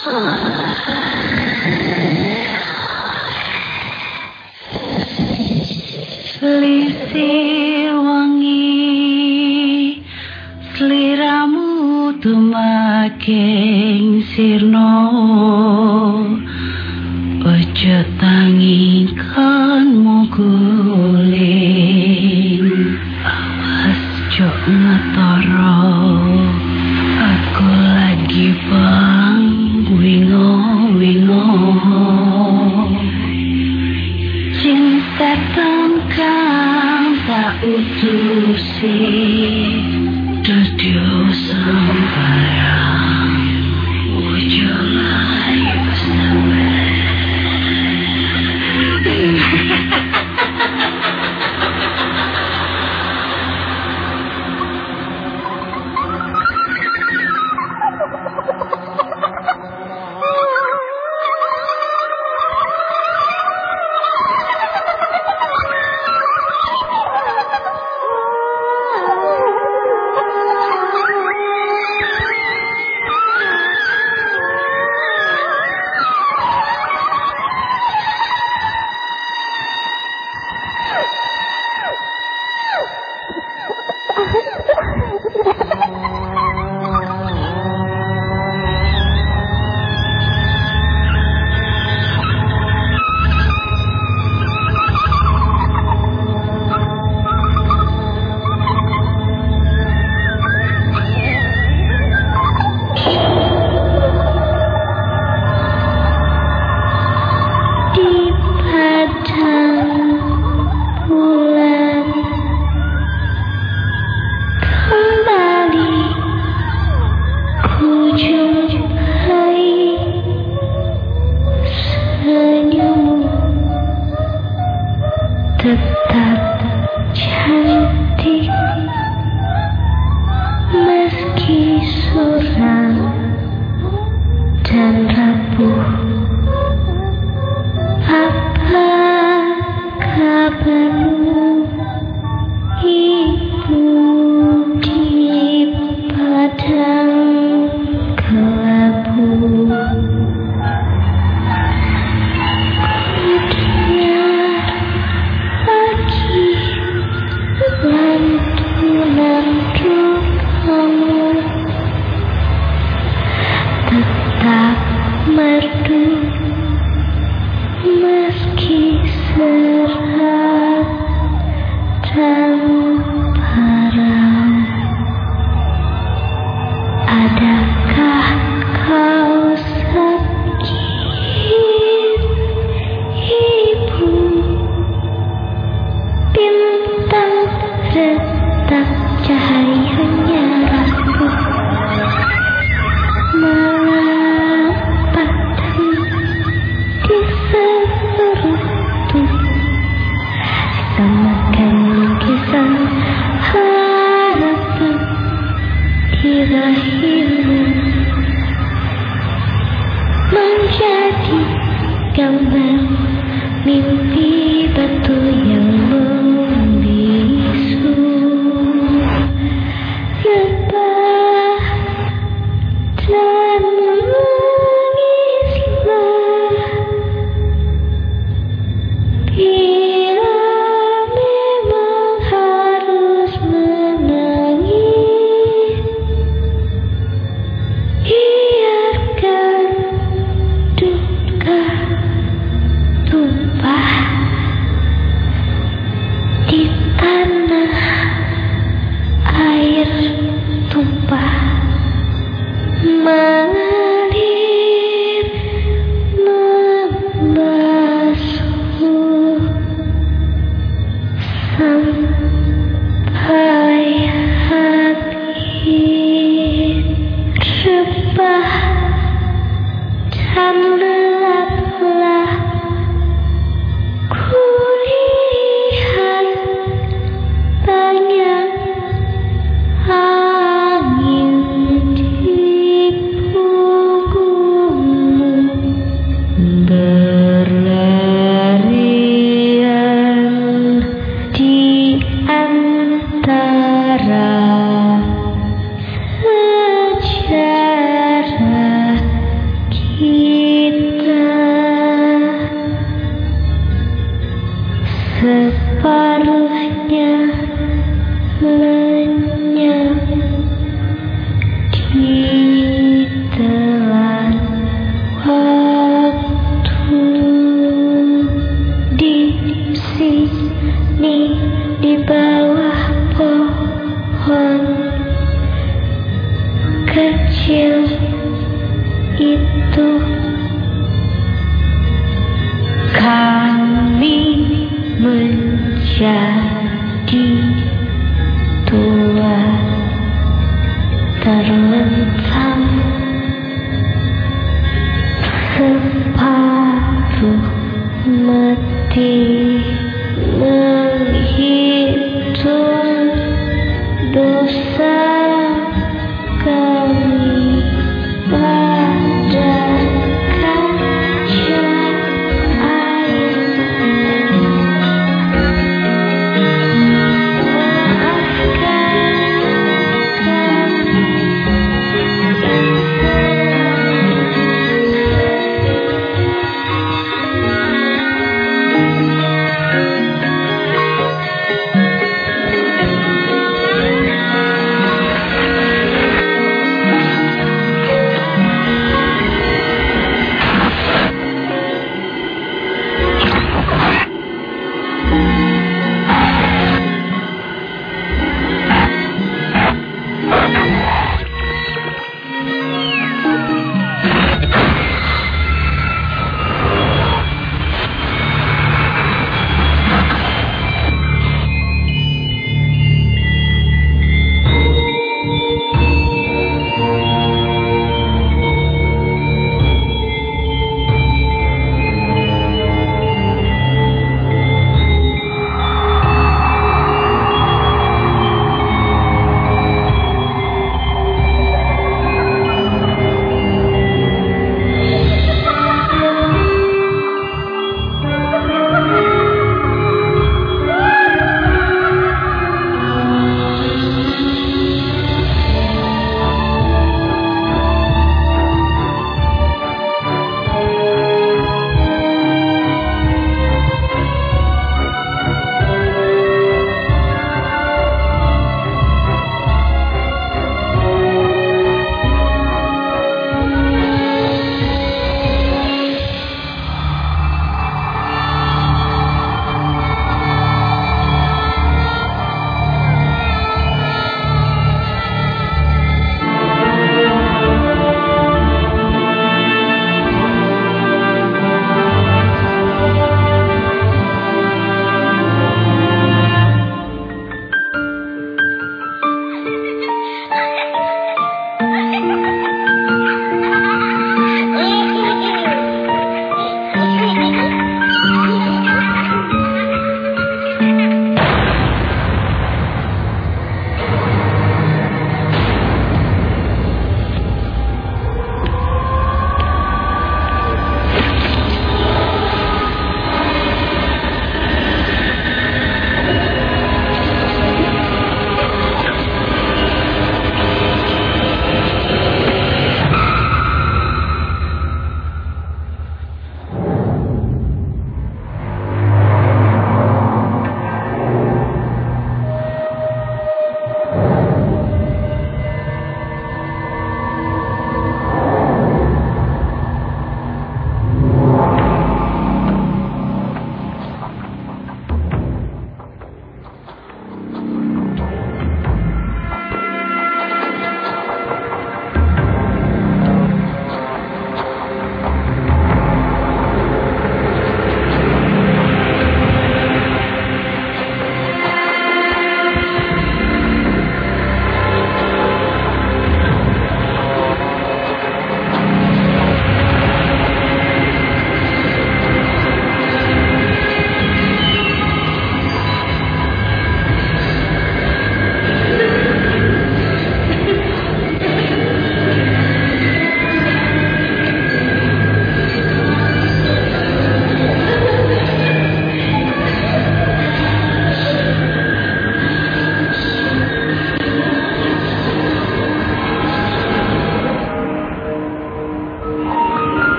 Selisih wangi seliramu tumaking sirno, ojo tangingkanmu guling, awas jok ngetoro, aku lagi bang wingo-wingo. Cinta tengkang tak utusi, dudu sembarang, ojo layu sabar. Tetap cantik meski suram dan rapuh. Apa kabarmu, ibu di padang kelabu? Tetap merdu meski serat dan parau. Adakah kau sakit, ibu? Bintang retak cahayanya rapuh, padam di seluruh tubuh, samakan lukisan harapan di rahimmu, menjadi gambar mimpi batu yang membisu. Lebah dan menangislah bila memang harus menangis. Biarkan duka tumpah di tanah, air tumpah mengalir membasuh sampai habis. Rebah dan lelaplah kulihat banyak angin di punggungmu, berlarian di antara sejarah kita. jatuh, kami menjadi tua, terlentang separuh mati, menghitung dosa kami pada kaca air. Maafkan kami yang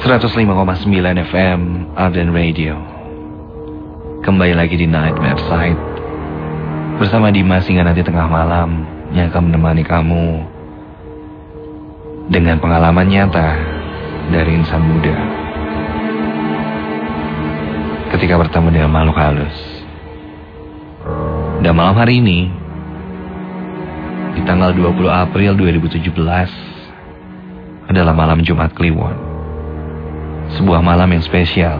105,9 FM Arden Radio. Kembali lagi di Nightmare Side bersama Dimas hingga nanti tengah malam, yang akan menemani kamu dengan pengalaman nyata dari insan muda ketika bertemu dengan makhluk halus. Dan malam hari ini, di tanggal 20 April 2017, adalah malam Jumat Kliwon. Sebuah malam yang spesial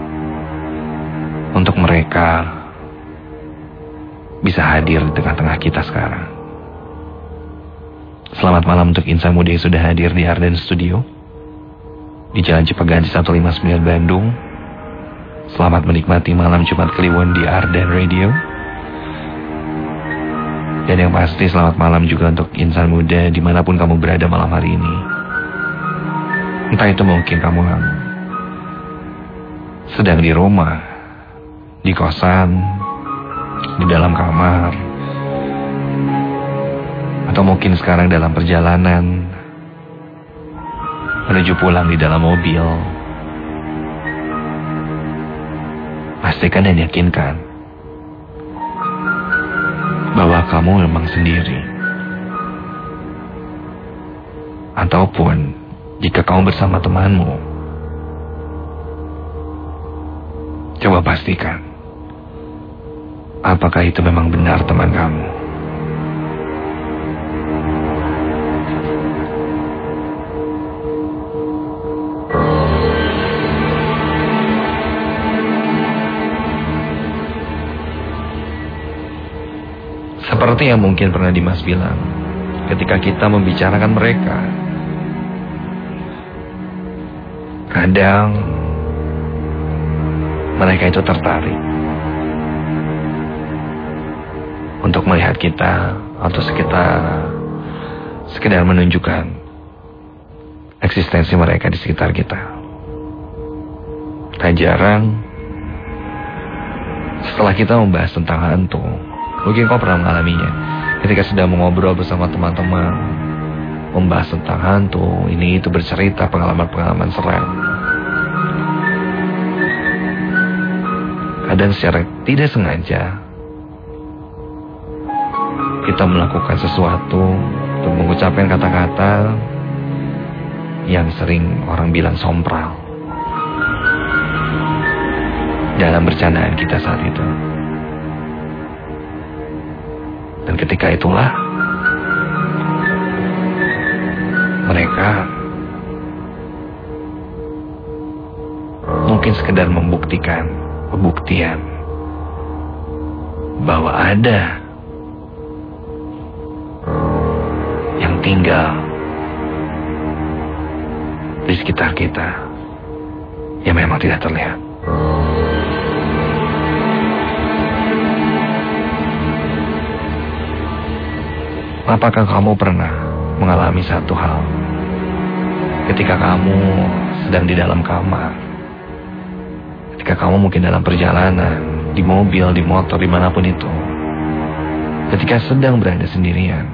untuk mereka bisa hadir di tengah-tengah kita sekarang. Selamat malam untuk insan muda yang sudah hadir di Arden Studio di Jalan Cipeganti 159 Bandung. Selamat menikmati malam Jumat Kliwon di Arden Radio. Dan yang pasti selamat malam juga untuk insan muda dimanapun kamu berada malam hari ini. Entah itu mungkin kamu sedang di rumah, di kosan, di dalam kamar, atau mungkin sekarang dalam perjalanan menuju pulang di dalam mobil. Pastikan dan yakinkan bahwa kamu memang sendiri. Ataupun jika kamu bersama temanmu, coba pastikan apakah itu memang benar teman kamu. Seperti yang mungkin pernah Dimas bilang, ketika kita membicarakan mereka, kadang mereka itu tertarik untuk melihat kita atau sekedar menunjukkan eksistensi mereka di sekitar kita. Tak jarang setelah kita membahas tentang hantu, mungkin kau pernah mengalaminya ketika sedang mengobrol bersama teman-teman, membahas tentang hantu, ini itu bercerita pengalaman-pengalaman seram. Kadang secara tidak sengaja kita melakukan sesuatu untuk mengucapkan kata-kata yang sering orang bilang sompral dalam bercandaan kita saat itu. Dan ketika itulah mereka mungkin sekedar membuktikan pembuktian bahwa ada yang tinggal di sekitar kita yang memang tidak terlihat. Apakah kamu pernah mengalami satu hal ketika kamu sedang di dalam kamar, ketika kamu mungkin dalam perjalanan, di mobil, di motor, dimanapun itu, ketika sedang berada sendirian,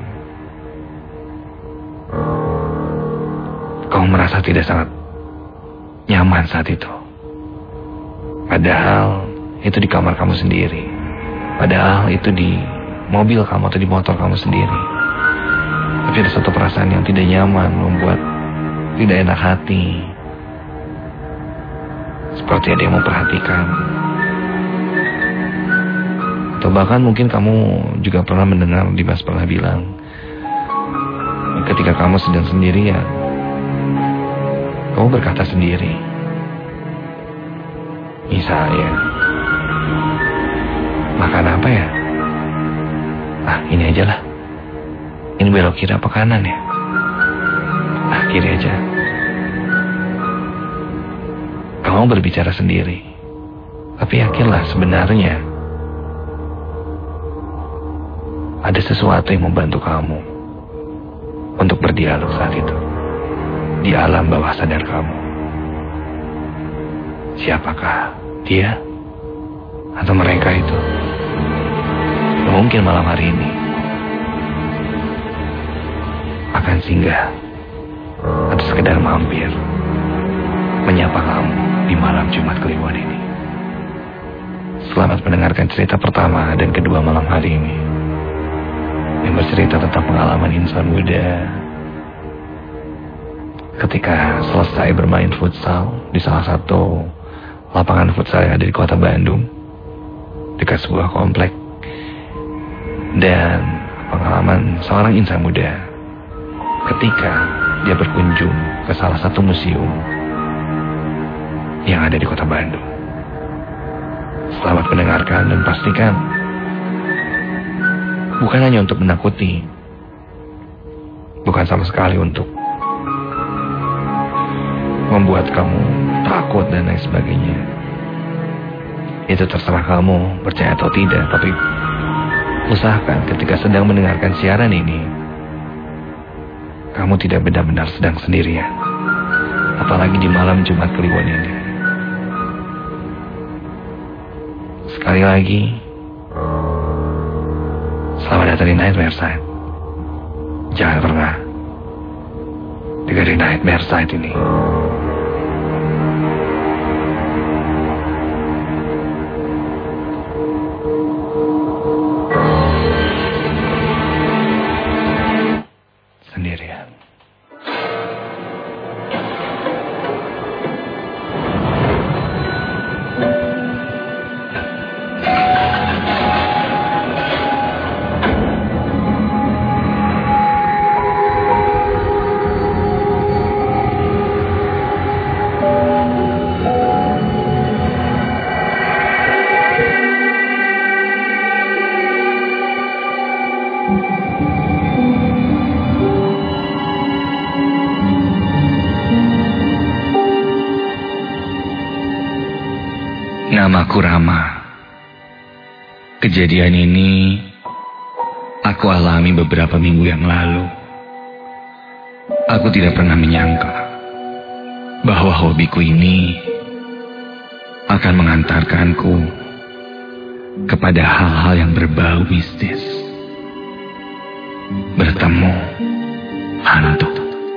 kamu merasa tidak sangat nyaman saat itu. Padahal itu di kamar kamu sendiri, padahal itu di mobil kamu atau di motor kamu sendiri. Tapi ada satu perasaan yang tidak nyaman, membuat tidak enak hati. Seperti ada yang memperhatikan. Atau bahkan mungkin kamu juga pernah mendengar Dimas pernah bilang, ketika kamu sedang sendirian, kamu berkata sendiri. Misalnya, makan apa ya? Ini aja lah. Ini belok kiri apa kanan ya? Kiri aja. Kamu berbicara sendiri. Tapi yakinlah sebenarnya ada sesuatu yang membantu kamu untuk berdialog saat itu di alam bawah sadar kamu. Siapakah dia atau mereka itu? Mungkin malam hari ini akan singgah atau sekedar mampir menyapa kamu di malam Jumat Kliwon ini. Selamat mendengarkan cerita pertama dan kedua malam hari ini, yang bercerita tentang pengalaman insan muda ketika selesai bermain futsal di salah satu lapangan futsal yang ada di kota Bandung, dekat sebuah komplek. Dan pengalaman seorang insan muda ketika dia berkunjung ke salah satu museum yang ada di kota Bandung. Selamat mendengarkan dan pastikan bukan hanya untuk menakuti, bukan sama sekali untuk membuat kamu takut dan lain sebagainya. Itu terserah kamu percaya atau tidak, tapi usahakan ketika sedang mendengarkan siaran ini, kamu tidak benar-benar sedang sendirian, apalagi di malam Jumat Kliwon ini. Sekali lagi, selamat datang di Nightmare Side. Jangan pernah dengerin Nightmare Side ini. Sendirian. Namaku Rama. Kejadian ini aku alami beberapa minggu yang lalu. Aku tidak pernah menyangka bahwa hobiku ini akan mengantarkanku kepada hal-hal yang berbau mistis. Bertemu hantu.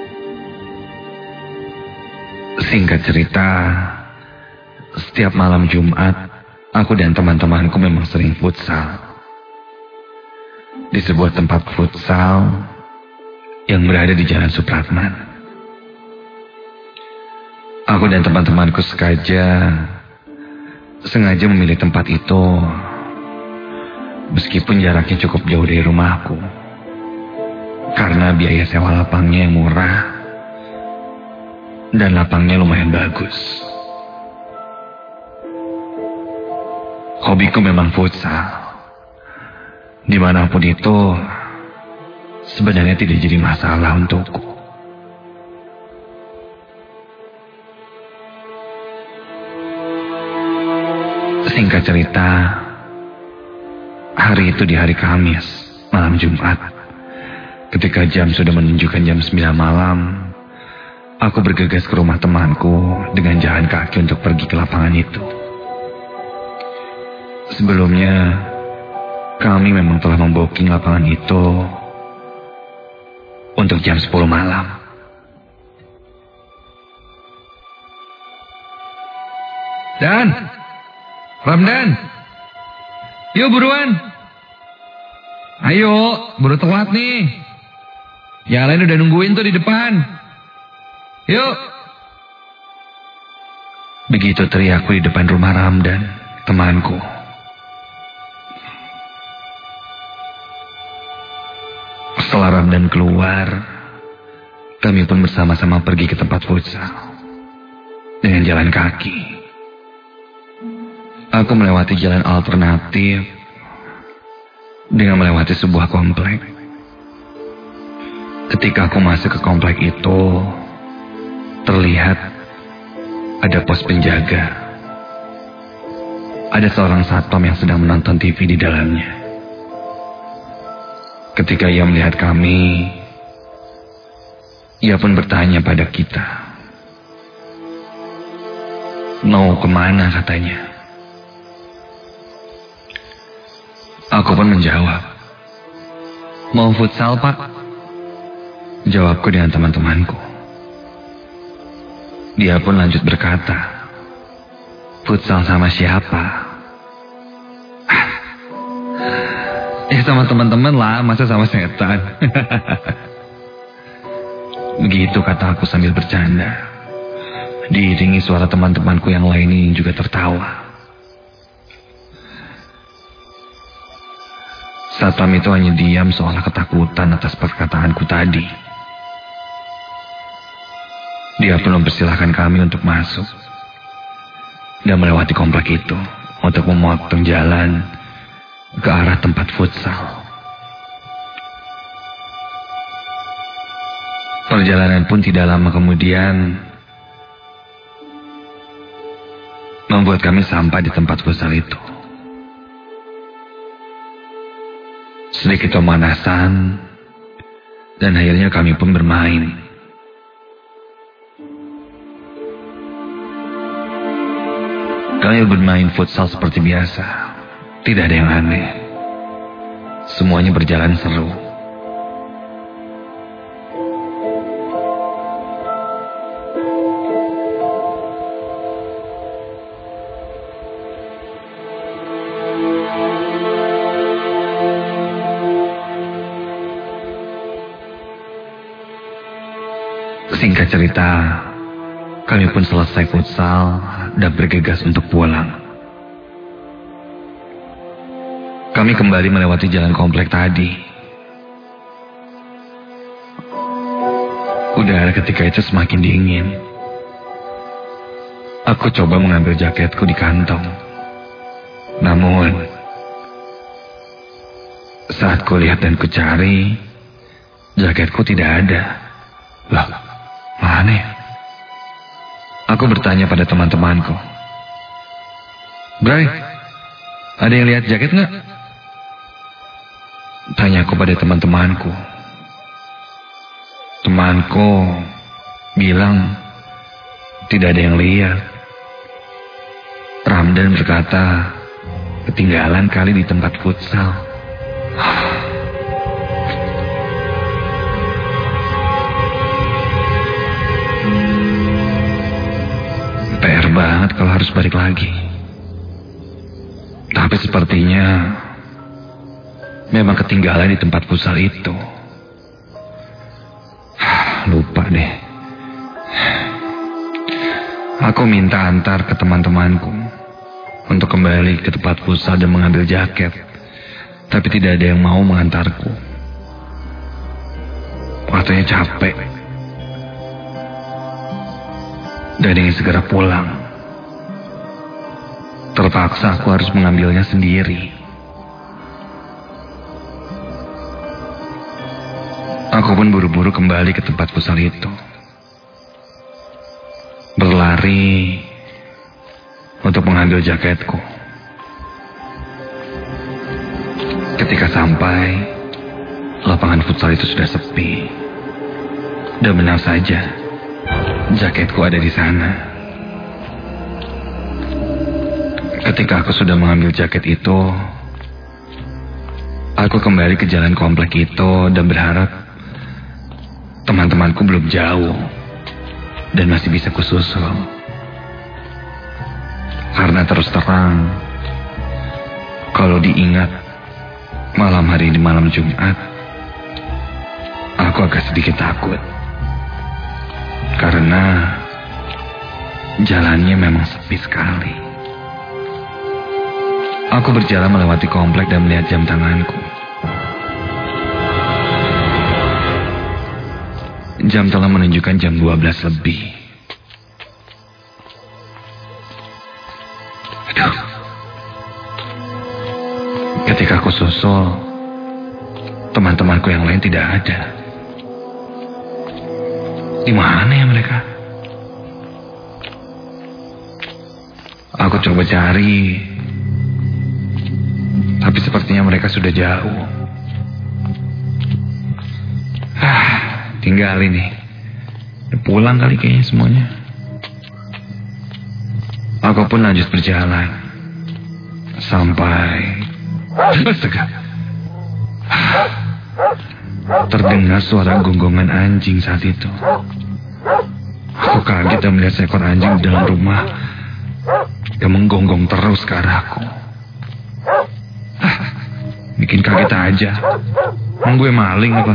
Singkat cerita, setiap malam Jumat, aku dan teman-temanku memang sering futsal. Di sebuah tempat futsal yang berada di Jalan Supratman. Aku dan teman-temanku sengaja memilih tempat itu, meskipun jaraknya cukup jauh dari rumahku. Karena biaya sewa lapangnya yang murah, dan lapangnya lumayan bagus. Hobiku memang futsal. Dimanapun itu, sebenarnya tidak jadi masalah untukku. Singkat cerita, hari itu di hari Kamis, malam Jumat. Ketika jam sudah menunjukkan jam 9 malam, aku bergegas ke rumah temanku dengan jalan kaki untuk pergi ke lapangan itu. Sebelumnya, kami memang telah membooking lapangan itu untuk jam 10 malam. Ramdan, yuk buruan. Ayo, baru telat nih. Yang lain udah nungguin tuh di depan. Yuk. Begitu teriakku di depan rumah Ramdan, temanku. Setelah Ramdan keluar, kami pun bersama-sama pergi ke tempat futsal dengan jalan kaki. Aku melewati jalan alternatif dengan melewati sebuah komplek. Ketika aku masuk ke komplek itu, terlihat ada pos penjaga. Ada seorang satpam yang sedang menonton TV di dalamnya. Ketika ia melihat kami, ia pun bertanya pada kita. Mau kemana katanya? Aku pun menjawab, mau futsal pak. Jawabku dengan teman-temanku. Dia pun lanjut berkata, futsal sama siapa? Sama teman-teman lah, masa sama setan? Begitu kata aku sambil bercanda. Diiringi suara teman-temanku yang lain yang juga tertawa. Satpam itu hanya diam seolah ketakutan atas perkataanku tadi. Dia pun mempersilahkan kami untuk masuk dan melewati komplek itu untuk memotong jalan ke arah tempat futsal. Perjalanan pun tidak lama kemudian membuat kami sampai di tempat futsal itu. Sedikit pemanasan dan akhirnya kami pun bermain. Kami bermain futsal seperti biasa. Tidak ada yang aneh. Semuanya berjalan seru. Singkat cerita, kami pun selesai futsal dan bergegas untuk pulang. Kami kembali melewati jalan komplek tadi. Udara ketika itu semakin dingin. Aku coba mengambil jaketku di kantong. Namun, saat ku lihat dan ku cari, jaketku tidak ada. Lah, mana ya? Aku bertanya pada teman-temanku. Bray, ada yang lihat jaket nggak? Tanya aku pada teman-temanku. Temanku bilang tidak ada yang lihat. Ramdan berkata ketinggalan kali di tempat futsal. PR banget kalau harus balik lagi. Tapi sepertinya memang ketinggalan di tempat futsal itu. Lupa deh. Aku minta antar ke teman-temanku untuk kembali ke tempat futsal dan mengambil jaket. Tapi tidak ada yang mau mengantarku. Katanya capek dan ingin segera pulang. Terpaksa aku harus mengambilnya sendiri. Aku pun buru-buru kembali ke tempat futsal itu. Berlari untuk mengambil jaketku. Ketika sampai, lapangan futsal itu sudah sepi. Dan benar saja, jaketku ada di sana. Ketika aku sudah mengambil jaket itu, aku kembali ke jalan komplek itu dan berharap teman-temanku belum jauh dan masih bisa kususul. Karena terus terang, kalau diingat malam hari di malam Jumat, aku agak sedikit takut. Karena jalannya memang sepi sekali. Aku berjalan melewati komplek dan melihat jam tanganku. Jam telah menunjukkan jam 12 lebih. Aduh. Ketika aku susul, teman-temanku yang lain tidak ada. Di mana ya mereka? Aku coba cari, tapi sepertinya mereka sudah jauh. Tinggal ini. Pulang kali kayaknya semuanya. Aku pun lanjut berjalan. Sampai... Astaga. Terdengar suara gonggongan anjing saat itu. Aku kaget dan melihat seekor anjing di dalam rumah yang menggonggong terus ke arahku. Bikin kaget aja. Emang gue maling apa?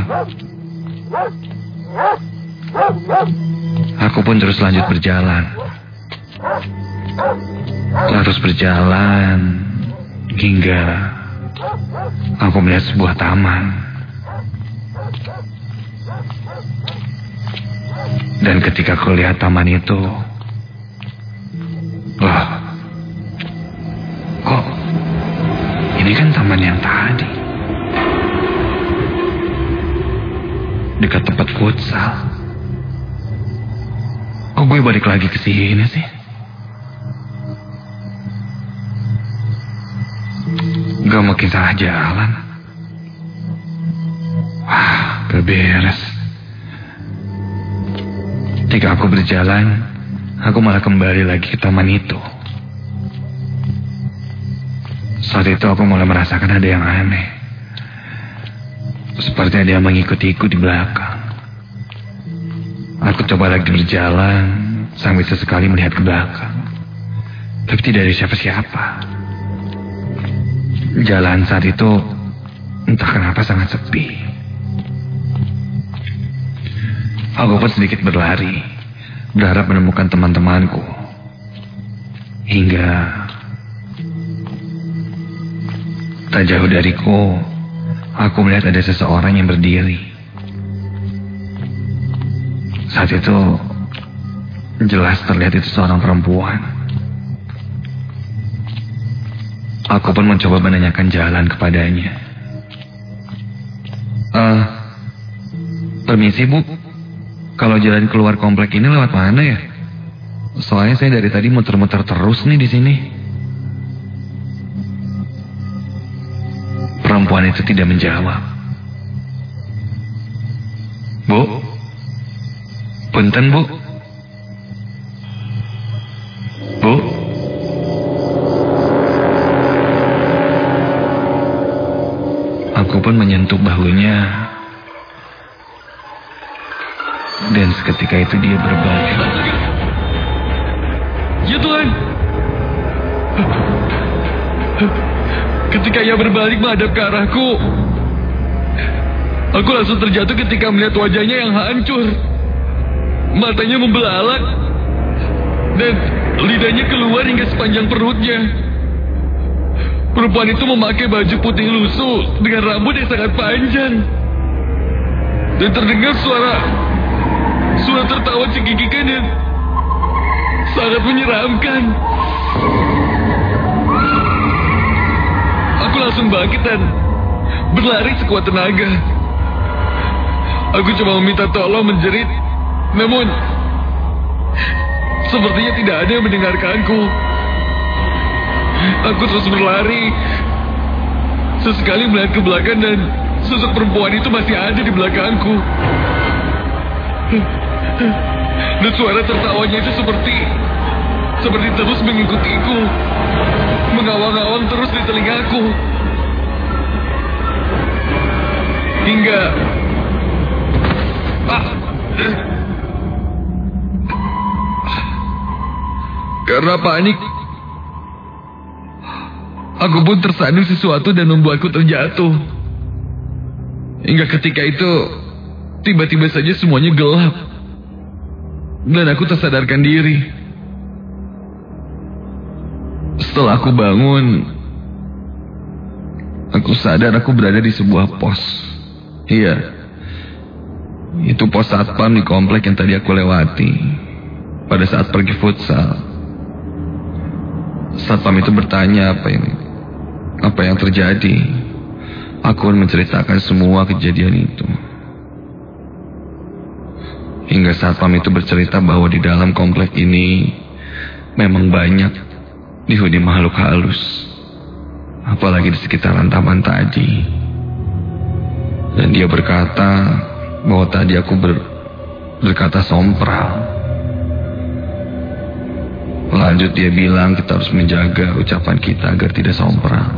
Aku pun terus lanjut berjalan. Terus berjalan hingga aku melihat sebuah taman. Dan ketika aku lihat taman itu, loh, kok ini kan taman yang tadi, dekat tempat futsal. Kok gue balik lagi ke sini sih? Gak mungkin salah jalan. Wah, gak beres. Ketika aku berjalan, aku malah kembali lagi ke taman itu. Saat itu aku mulai merasakan ada yang aneh. Seperti ada yang mengikut-ikut di belakang. Aku coba lagi berjalan sambil sesekali melihat ke belakang. Tapi tidak ada siapa-siapa. Jalan saat itu entah kenapa sangat sepi. Aku pun sedikit berlari, berharap menemukan teman-temanku. Hingga tak jauh dariku, aku melihat ada seseorang yang berdiri. Saat itu jelas terlihat itu seorang perempuan. Aku pun mencoba menanyakan jalan kepadanya. Permisi Bu, kalau jalan keluar komplek ini lewat mana ya? Soalnya saya dari tadi muter-muter terus nih di sini. Perempuan itu tidak menjawab. Bu, punten Bu. Bu. Aku pun menyentuh bahunya. Dan seketika itu dia berbalik. Ya Tuhan. Ketika ia berbalik menghadap ke arahku, aku langsung terjatuh ketika melihat wajahnya yang hancur. Matanya membelalak dan lidahnya keluar hingga sepanjang perutnya. Perempuan itu memakai baju putih lusuh dengan rambut yang sangat panjang. Dan terdengar suara tertawa cekikikan dan sangat menyeramkan. Aku langsung bangkit dan berlari sekuat tenaga. Aku coba meminta tolong menjerit, namun sepertinya tidak ada yang mendengarkanku. Aku terus berlari. Sesekali melihat ke belakang dan sosok perempuan itu masih ada di belakangku. Dan suara tertawanya itu seperti terus mengikutiku, mengawang-awang terus di telingaku. Hingga karena panik, aku pun tersandung sesuatu dan membuatku terjatuh. Hingga ketika itu tiba-tiba saja semuanya gelap dan aku tersadarkan diri. Setelah aku bangun, aku sadar aku berada di sebuah pos. Iya, itu pos satpam di komplek yang tadi aku lewati pada saat pergi futsal. Satpam itu bertanya apa yang terjadi. Aku pun menceritakan semua kejadian itu. Hingga satpam itu bercerita bahwa di dalam komplek ini memang banyak dihuni makhluk halus, apalagi di sekitaran taman tadi. Dan dia berkata bahwa tadi aku berkata sompral. Lanjut dia bilang kita harus menjaga ucapan kita agar tidak sompral.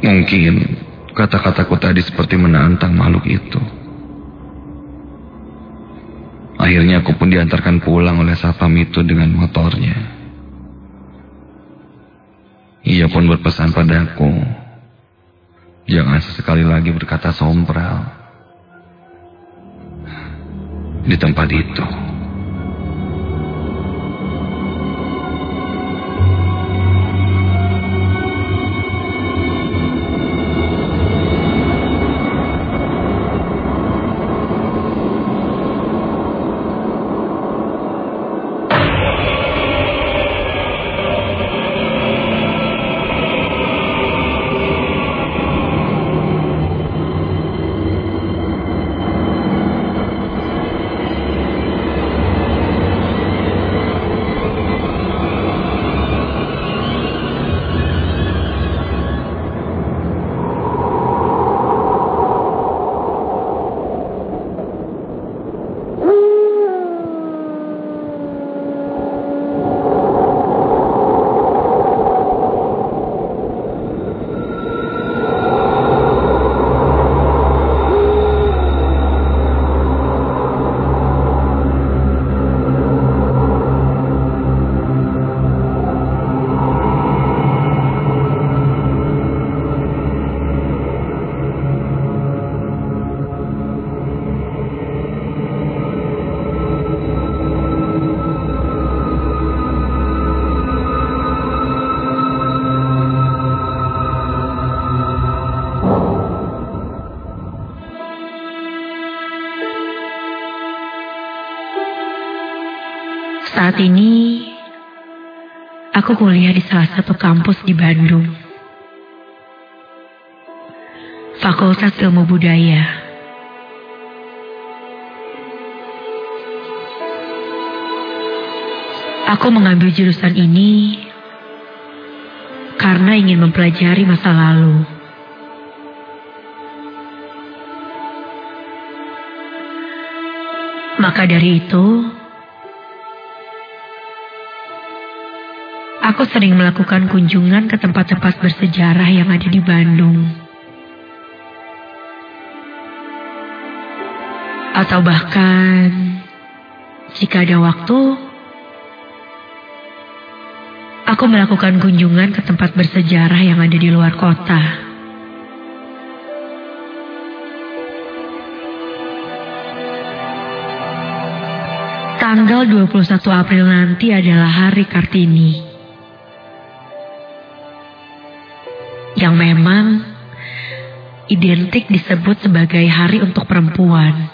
Mungkin kata-kataku tadi seperti menantang makhluk itu. Akhirnya aku pun diantarkan pulang oleh satpam itu dengan motornya. Ia pun berpesan padaku, jangan sesekali lagi berkata sompral di tempat itu. Saat ini, aku kuliah di salah satu kampus di Bandung. Fakultas Ilmu Budaya. Aku mengambil jurusan ini karena ingin mempelajari masa lalu. Maka dari itu, aku sering melakukan kunjungan ke tempat-tempat bersejarah yang ada di Bandung. Atau bahkan, jika ada waktu, aku melakukan kunjungan ke tempat bersejarah yang ada di luar kota. Tanggal 21 April nanti adalah Hari Kartini. Yang memang identik disebut sebagai hari untuk perempuan.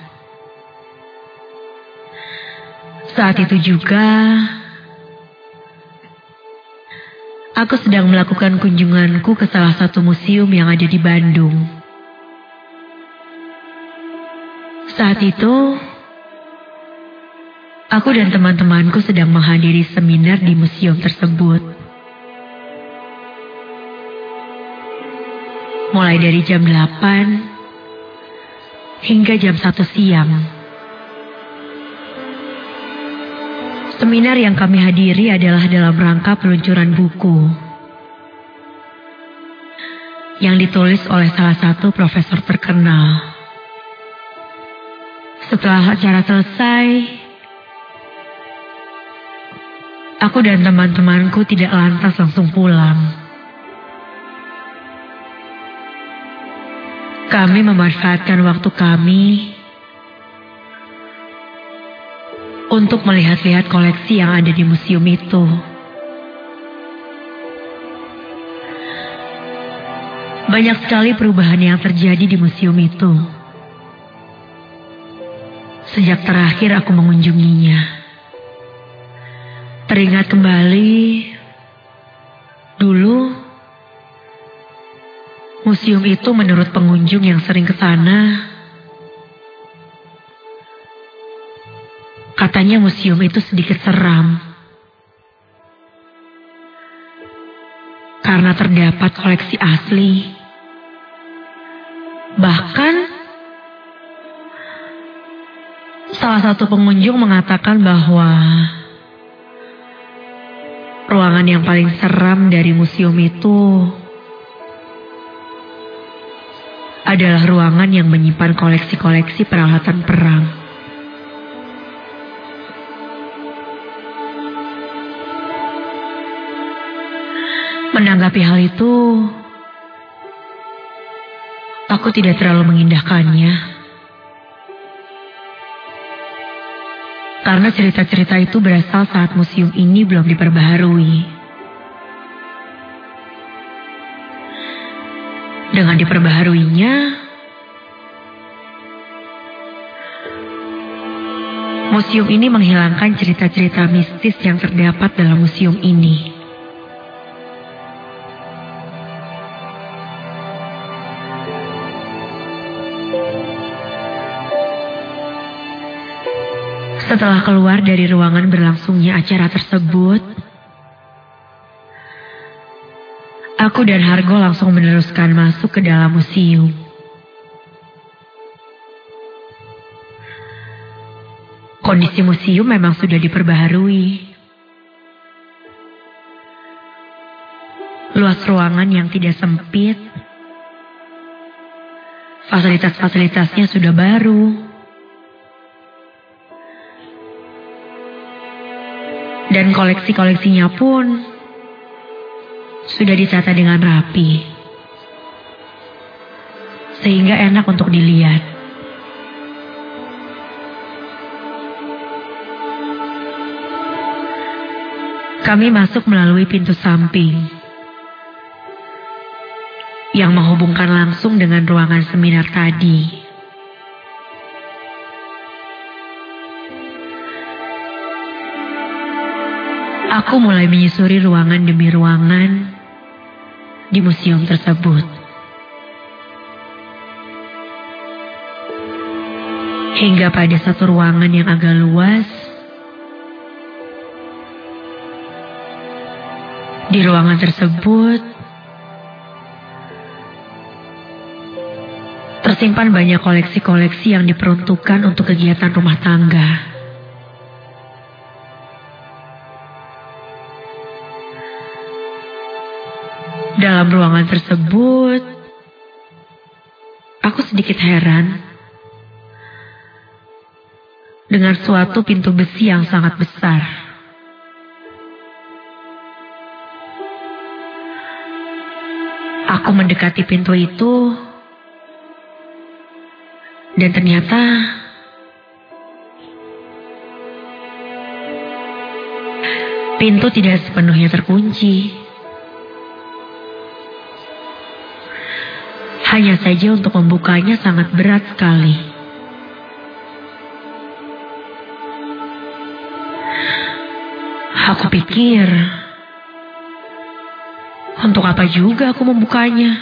Saat itu juga, aku sedang melakukan kunjunganku ke salah satu museum yang ada di Bandung. Saat itu, aku dan teman-temanku sedang menghadiri seminar di museum tersebut. Mulai dari jam 8 hingga jam 1 siang. Seminar yang kami hadiri adalah dalam rangka peluncuran buku yang ditulis oleh salah satu profesor terkenal. Setelah acara selesai, aku dan teman-temanku tidak lantas langsung pulang. Kami memanfaatkan waktu kami untuk melihat-lihat koleksi yang ada di museum itu. Banyak sekali perubahan yang terjadi di museum itu sejak terakhir aku mengunjunginya. Teringat kembali, dulu museum itu menurut pengunjung yang sering ke sana, katanya museum itu sedikit seram. Karena terdapat koleksi asli. Bahkan, salah satu pengunjung mengatakan bahwa ruangan yang paling seram dari museum itu adalah ruangan yang menyimpan koleksi-koleksi peralatan perang. Menanggapi hal itu, aku tidak terlalu mengindahkannya. Karena cerita-cerita itu berasal saat museum ini belum diperbaharui. Dengan diperbaharuinya, museum ini menghilangkan cerita-cerita mistis yang terdapat dalam museum ini. Setelah keluar dari ruangan berlangsungnya acara tersebut, aku dan Hargo langsung meneruskan masuk ke dalam museum. Kondisi museum memang sudah diperbaharui. Luas ruangan yang tidak sempit, fasilitas-fasilitasnya sudah baru. Dan koleksi-koleksinya pun sudah ditata dengan rapi. Sehingga enak untuk dilihat. Kami masuk melalui pintu samping yang menghubungkan langsung dengan ruangan seminar tadi. Aku mulai menyusuri ruangan demi ruangan di museum tersebut. Hingga pada satu ruangan yang agak luas, di ruangan tersebut tersimpan banyak koleksi-koleksi yang diperuntukkan untuk kegiatan rumah tangga. Dalam ruangan tersebut, aku sedikit heran dengan suatu pintu besi yang sangat besar. Aku mendekati pintu itu, dan ternyata pintu tidak sepenuhnya terkunci. Hanya saja untuk membukanya sangat berat sekali. Aku pikir, untuk apa juga aku membukanya?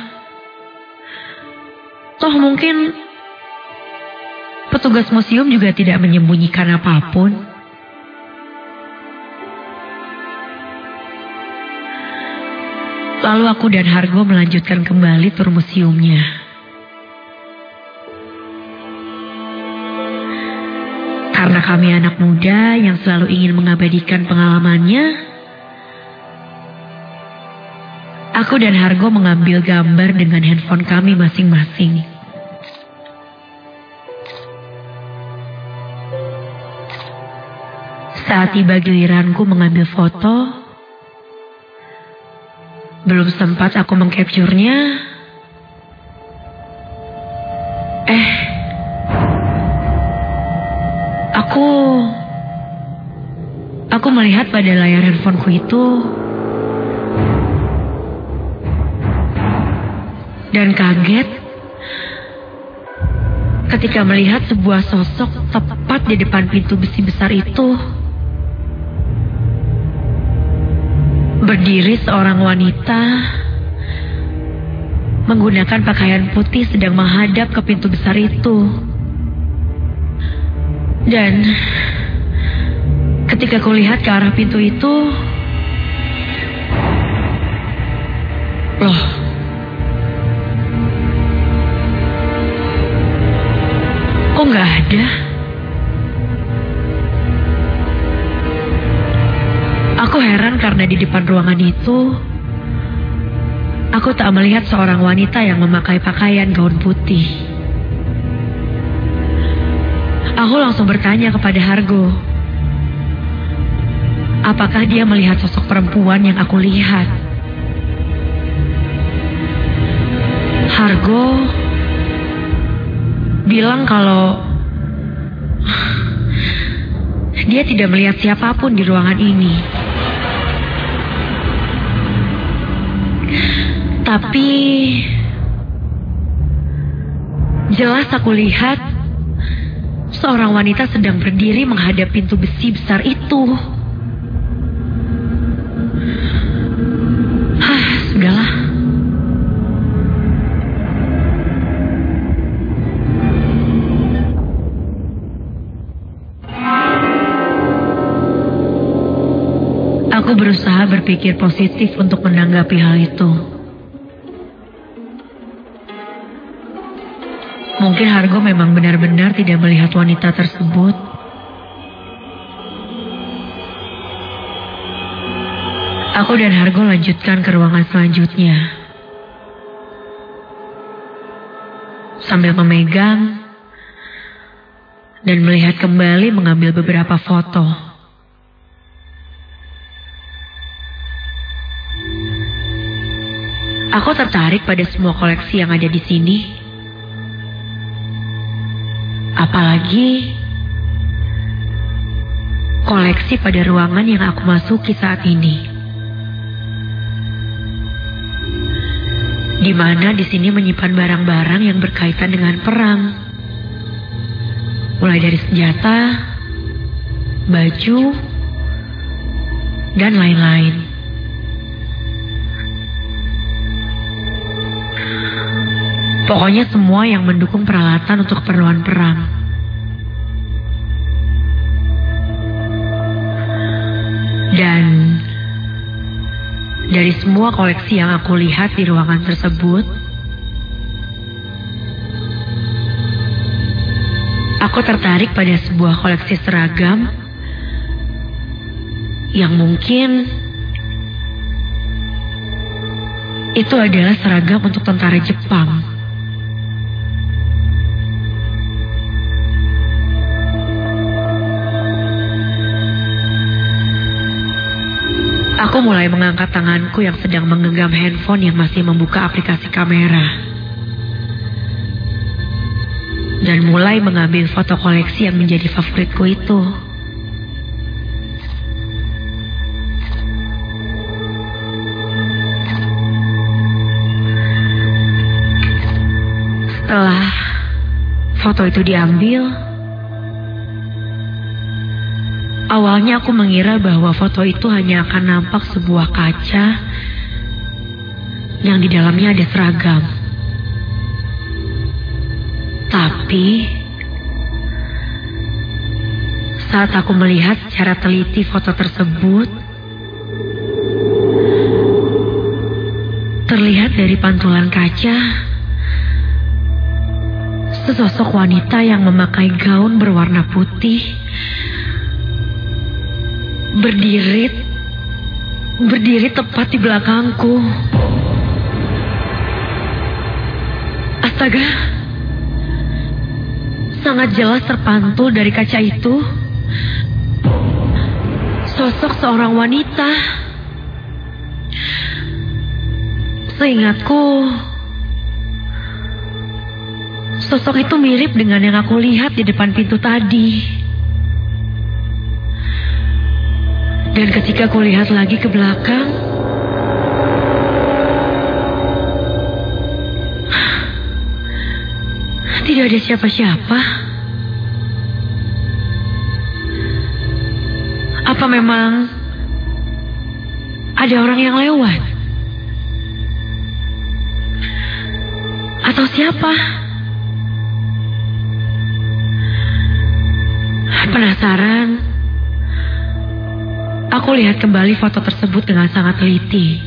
Toh mungkin petugas museum juga tidak menyembunyikan apapun. Lalu aku dan Hargo melanjutkan kembali tur museumnya. Karena kami anak muda yang selalu ingin mengabadikan pengalamannya, aku dan Hargo mengambil gambar dengan handphone kami masing-masing. Saat tiba giliranku mengambil foto, belum sempat aku mengcapture-nya, aku melihat pada layar handphoneku itu, dan kaget ketika melihat sebuah sosok tepat di depan pintu besi besar itu. Berdiri seorang wanita menggunakan pakaian putih sedang menghadap ke pintu besar itu. Dan ketika kulihat ke arah pintu itu, loh, kok nggak ada? Aku heran karena di depan ruangan itu, aku tak melihat seorang wanita yang memakai pakaian gaun putih. Aku langsung bertanya kepada Hargo, apakah dia melihat sosok perempuan yang aku lihat? Hargo bilang kalau dia tidak melihat siapapun di ruangan ini. Tapi jelas aku lihat seorang wanita sedang berdiri menghadap pintu besi besar itu. Sudahlah. Aku berusaha berpikir positif untuk menanggapi hal itu. Mungkin Hargo memang benar-benar tidak melihat wanita tersebut. Aku dan Hargo lanjutkan ke ruangan selanjutnya. Sambil memegang dan melihat kembali mengambil beberapa foto. Aku tertarik pada semua koleksi yang ada di sini. Apalagi koleksi pada ruangan yang aku masuki saat ini. Di mana di sini menyimpan barang-barang yang berkaitan dengan perang. Mulai dari senjata, baju, dan lain-lain. Pokoknya semua yang mendukung peralatan untuk keperluan perang. Dan dari semua koleksi yang aku lihat di ruangan tersebut, aku tertarik pada sebuah koleksi seragam yang mungkin itu adalah seragam untuk tentara Jepang. Aku mulai mengangkat tanganku yang sedang menggenggam handphone yang masih membuka aplikasi kamera. Dan mulai mengambil foto koleksi yang menjadi favoritku itu. Setelah foto itu diambil, awalnya aku mengira bahwa foto itu hanya akan nampak sebuah kaca yang di dalamnya ada seragam. Tapi saat aku melihat secara teliti foto tersebut, terlihat dari pantulan kaca sesosok wanita yang memakai gaun berwarna putih berdiri tepat di belakangku. Astaga, sangat jelas terpantul dari kaca itu sosok seorang wanita. Seingatku, sosok itu mirip dengan yang aku lihat di depan pintu tadi. Dan ketika aku lihat lagi ke belakang, tidak ada siapa-siapa. Apa memang ada orang yang lewat? Atau siapa? Penasaran, aku lihat kembali foto tersebut dengan sangat teliti.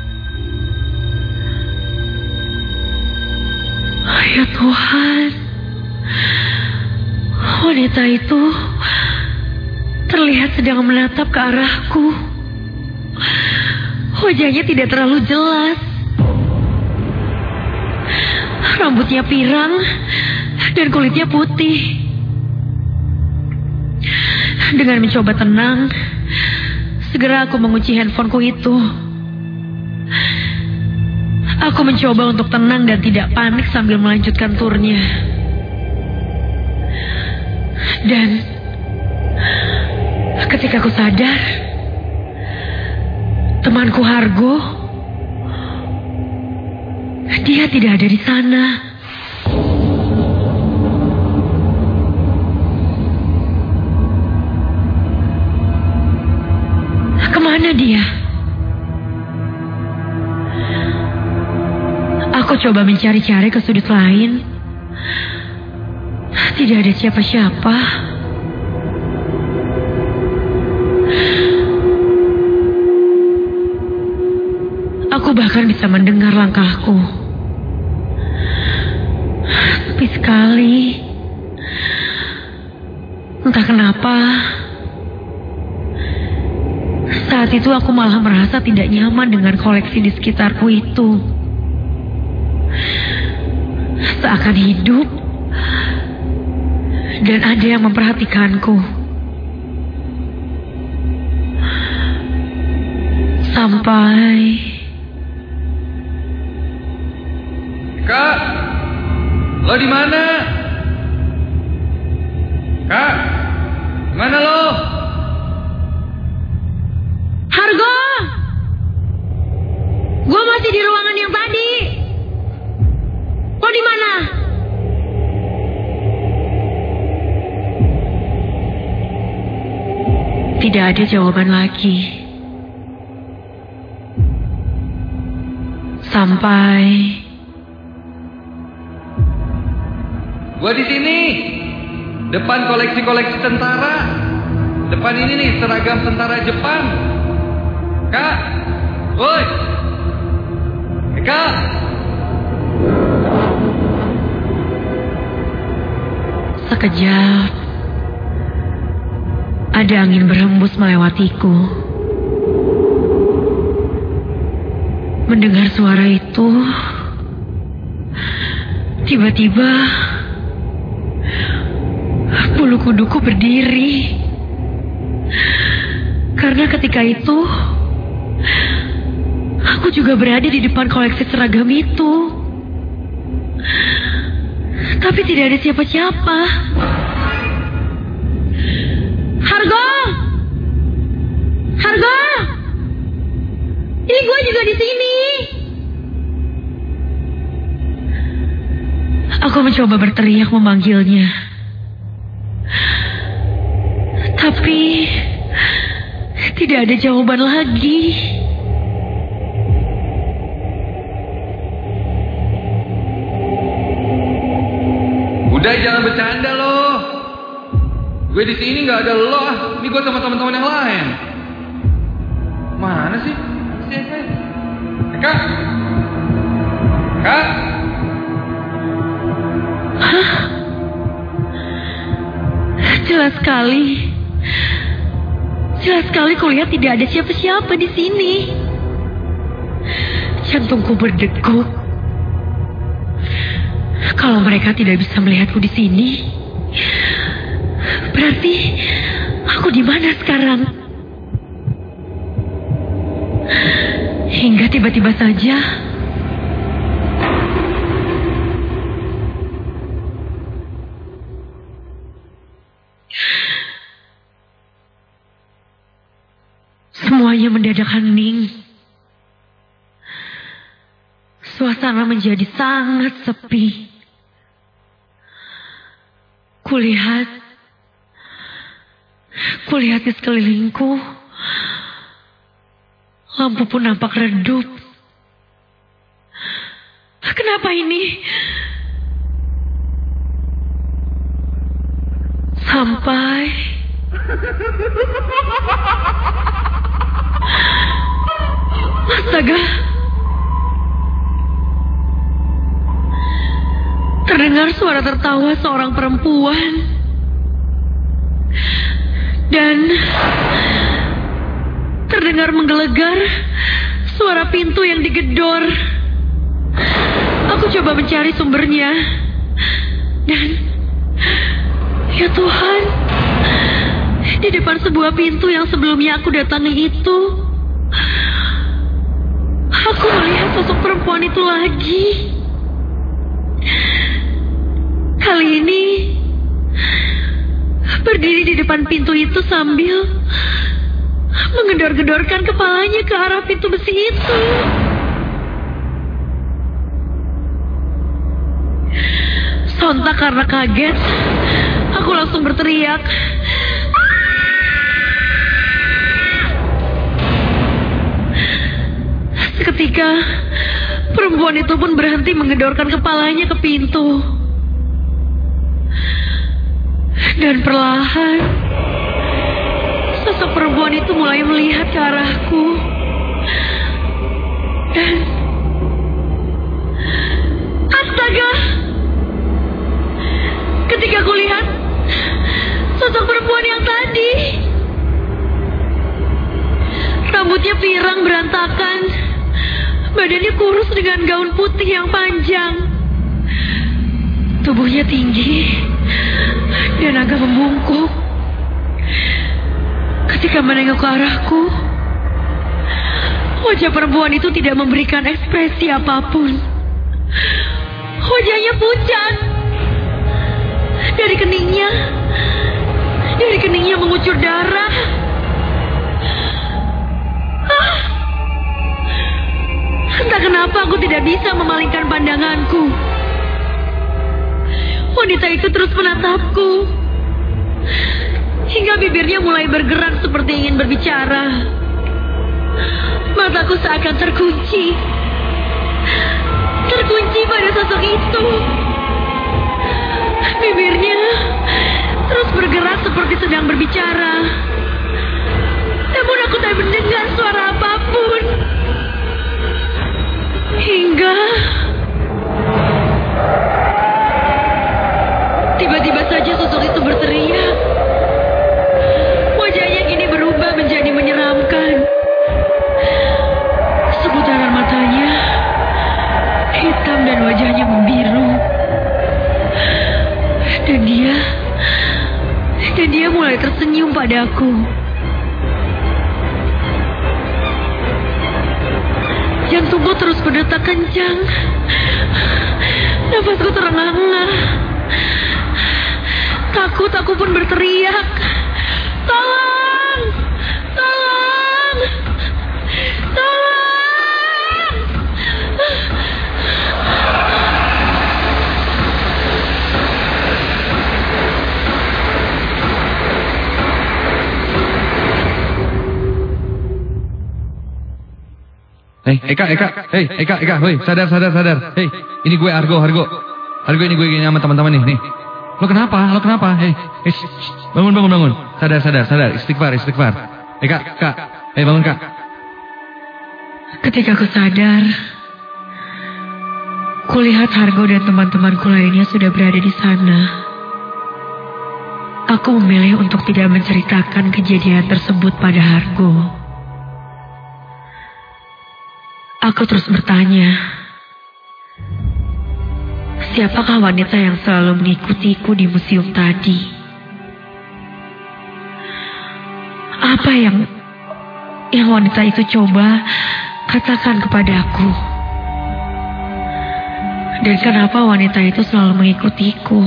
Ya Tuhan, wanita itu terlihat sedang menatap ke arahku. Wajahnya tidak terlalu jelas. Rambutnya pirang dan kulitnya putih. Dengan mencoba tenang, segera aku mengunci handphoneku itu. Aku mencoba untuk tenang dan tidak panik sambil melanjutkan turnya. Dan ketika aku sadar, temanku Hargo, dia tidak ada di sana. Kemana dia? Aku coba mencari-cari ke sudut lain. Tidak ada siapa-siapa. Aku bahkan bisa mendengar langkahku. Sepi sekali. Entah kenapa. Saat itu aku malah merasa tidak nyaman dengan koleksi di sekitarku itu. Seakan hidup dan ada yang memperhatikanku. Sampai Kak, lo di mana? Kak, mana lo? Hargo, gue masih di ruangan yang tadi. Lo di mana? Tidak ada jawaban lagi. Sampai Gua di sini. Depan koleksi-koleksi tentara. Depan ini nih seragam tentara Jepang. Kak. Woi. Kak. sekejap ada angin berhembus melewatiku. Mendengar suara itu, tiba-tiba bulu kuduku berdiri. Karena ketika itu, aku juga berada di depan koleksi seragam itu. Tapi tidak ada siapa-siapa. Hargo! Hargo! Ini gue juga di sini. Aku mencoba berteriak memanggilnya. Tapi tidak ada jawaban lagi. Udah, jangan bercanda loh. Gue di sini nggak ada lo. Ini gue sama teman-teman yang lain. Mana sih? Siapa? Kak? Kak? Hah? Jelas sekali. Jelas sekali kulihat tidak ada siapa-siapa di sini. Jantungku berdegup. Kalau mereka tidak bisa melihatku di sini, berarti aku di mana sekarang? Hingga tiba-tiba saja semuanya mendadak hening. Suasana menjadi sangat sepi. Kulihat di sekelilingku. Lampu pun nampak redup. Kenapa ini? Sampai astaga, terdengar suara tertawa seorang perempuan. Dan terdengar menggelegar suara pintu yang digedor. Aku coba mencari sumbernya. Dan ya Tuhan, di depan sebuah pintu yang sebelumnya aku datangi itu, aku melihat sosok perempuan itu lagi. Kali ini berdiri di depan pintu itu sambil mengedor-gedorkan kepalanya ke arah pintu besi itu. Sontak karena kaget, aku langsung berteriak. Seketika, perempuan itu pun berhenti mengedorkan kepalanya ke pintu. Dan perlahan, sosok perempuan itu mulai melihat ke arahku. Dan astaga! Ketika aku lihat sosok perempuan yang tadi, rambutnya pirang berantakan, badannya kurus dengan gaun putih yang panjang, tubuhnya tinggi dan agak membungkuk. Ketika menengok ke arahku, wajah perempuan itu tidak memberikan ekspresi apapun. Wajahnya pucat. Dari keningnya mengucur darah. Entah kenapa aku tidak bisa memalingkan pandanganku. Wanita itu terus menatapku, hingga bibirnya mulai bergerak seperti ingin berbicara. Mataku seakan terkunci pada sosok itu. Bibirnya terus bergerak seperti sedang berbicara. Namun aku tak mendengar suara apapun. Hingga tiba-tiba saja sosok itu berteriak. Wajahnya kini berubah menjadi menyeramkan. Seputaran matanya hitam dan wajahnya membiru. Dan dia mulai tersenyum padaku. Jantungku terus berdetak kencang. Nafasku terengah-engah. Takut aku pun berteriak. Tolong! Tolong! Tolong! Eka, woi, sadar. Hei, ini gue Argo ini gue gini sama teman-teman nih. Lo kenapa? Hei, bangun. Sadar, istighfar. Kak, bangun Kak. Ketika aku sadar, kulihat Hargo dan teman-temanku lainnya sudah berada di sana. Aku memilih untuk tidak menceritakan kejadian tersebut pada Hargo. Aku terus bertanya, siapakah wanita yang selalu mengikutiku di museum tadi? Apa yang wanita itu coba katakan kepadaku? Dan kenapa wanita itu selalu mengikutiku?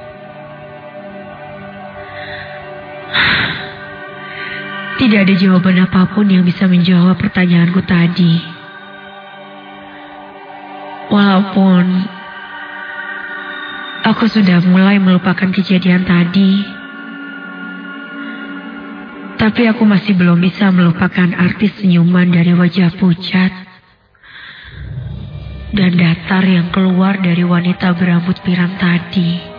Tidak ada jawaban apapun yang bisa menjawab pertanyaanku tadi. Walaupun aku sudah mulai melupakan kejadian tadi, tapi aku masih belum bisa melupakan arti senyuman dari wajah pucat dan datar yang keluar dari wanita berambut pirang tadi.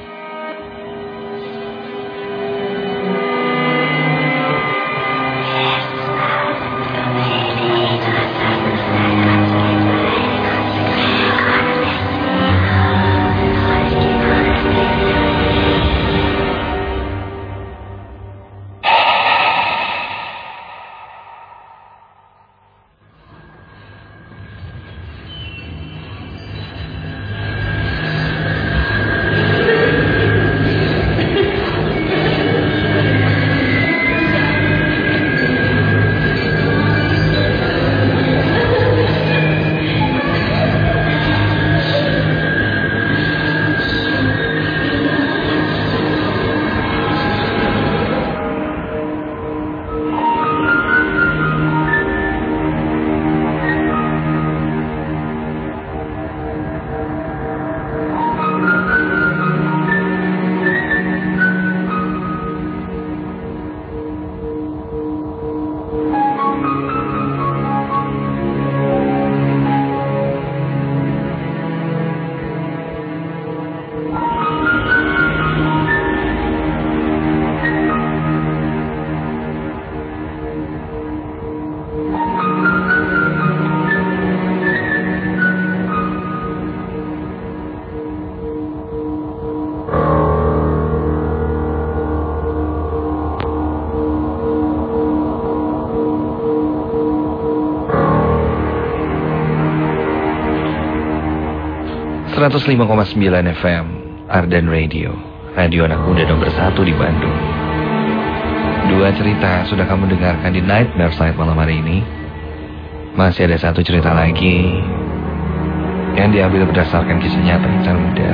105,9 FM Ardan Radio, radio anak muda nomor 1 di Bandung. 2 cerita sudah kamu dengarkan di Nightmare Side malam hari ini. Masih ada 1 cerita lagi yang diambil berdasarkan kisah nyata insan muda.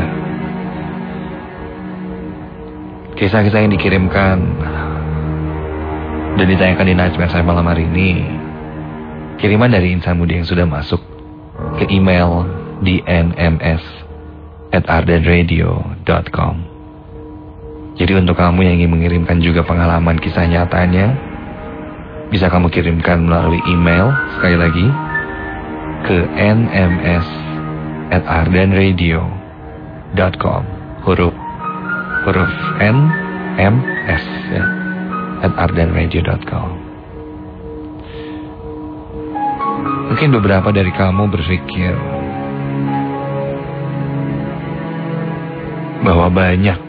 Kisah-kisah yang dikirimkan dan ditayangkan di Nightmare Side malam hari ini kiriman dari insan muda yang sudah masuk ke email di nms@ardenradio.com. Jadi untuk kamu yang ingin mengirimkan juga pengalaman kisah nyatanya, bisa kamu kirimkan melalui email, sekali lagi, ke nms@ardenradio.com. Huruf NMS ya, @ardenradio.com. Mungkin beberapa dari kamu berpikir bahwa banyak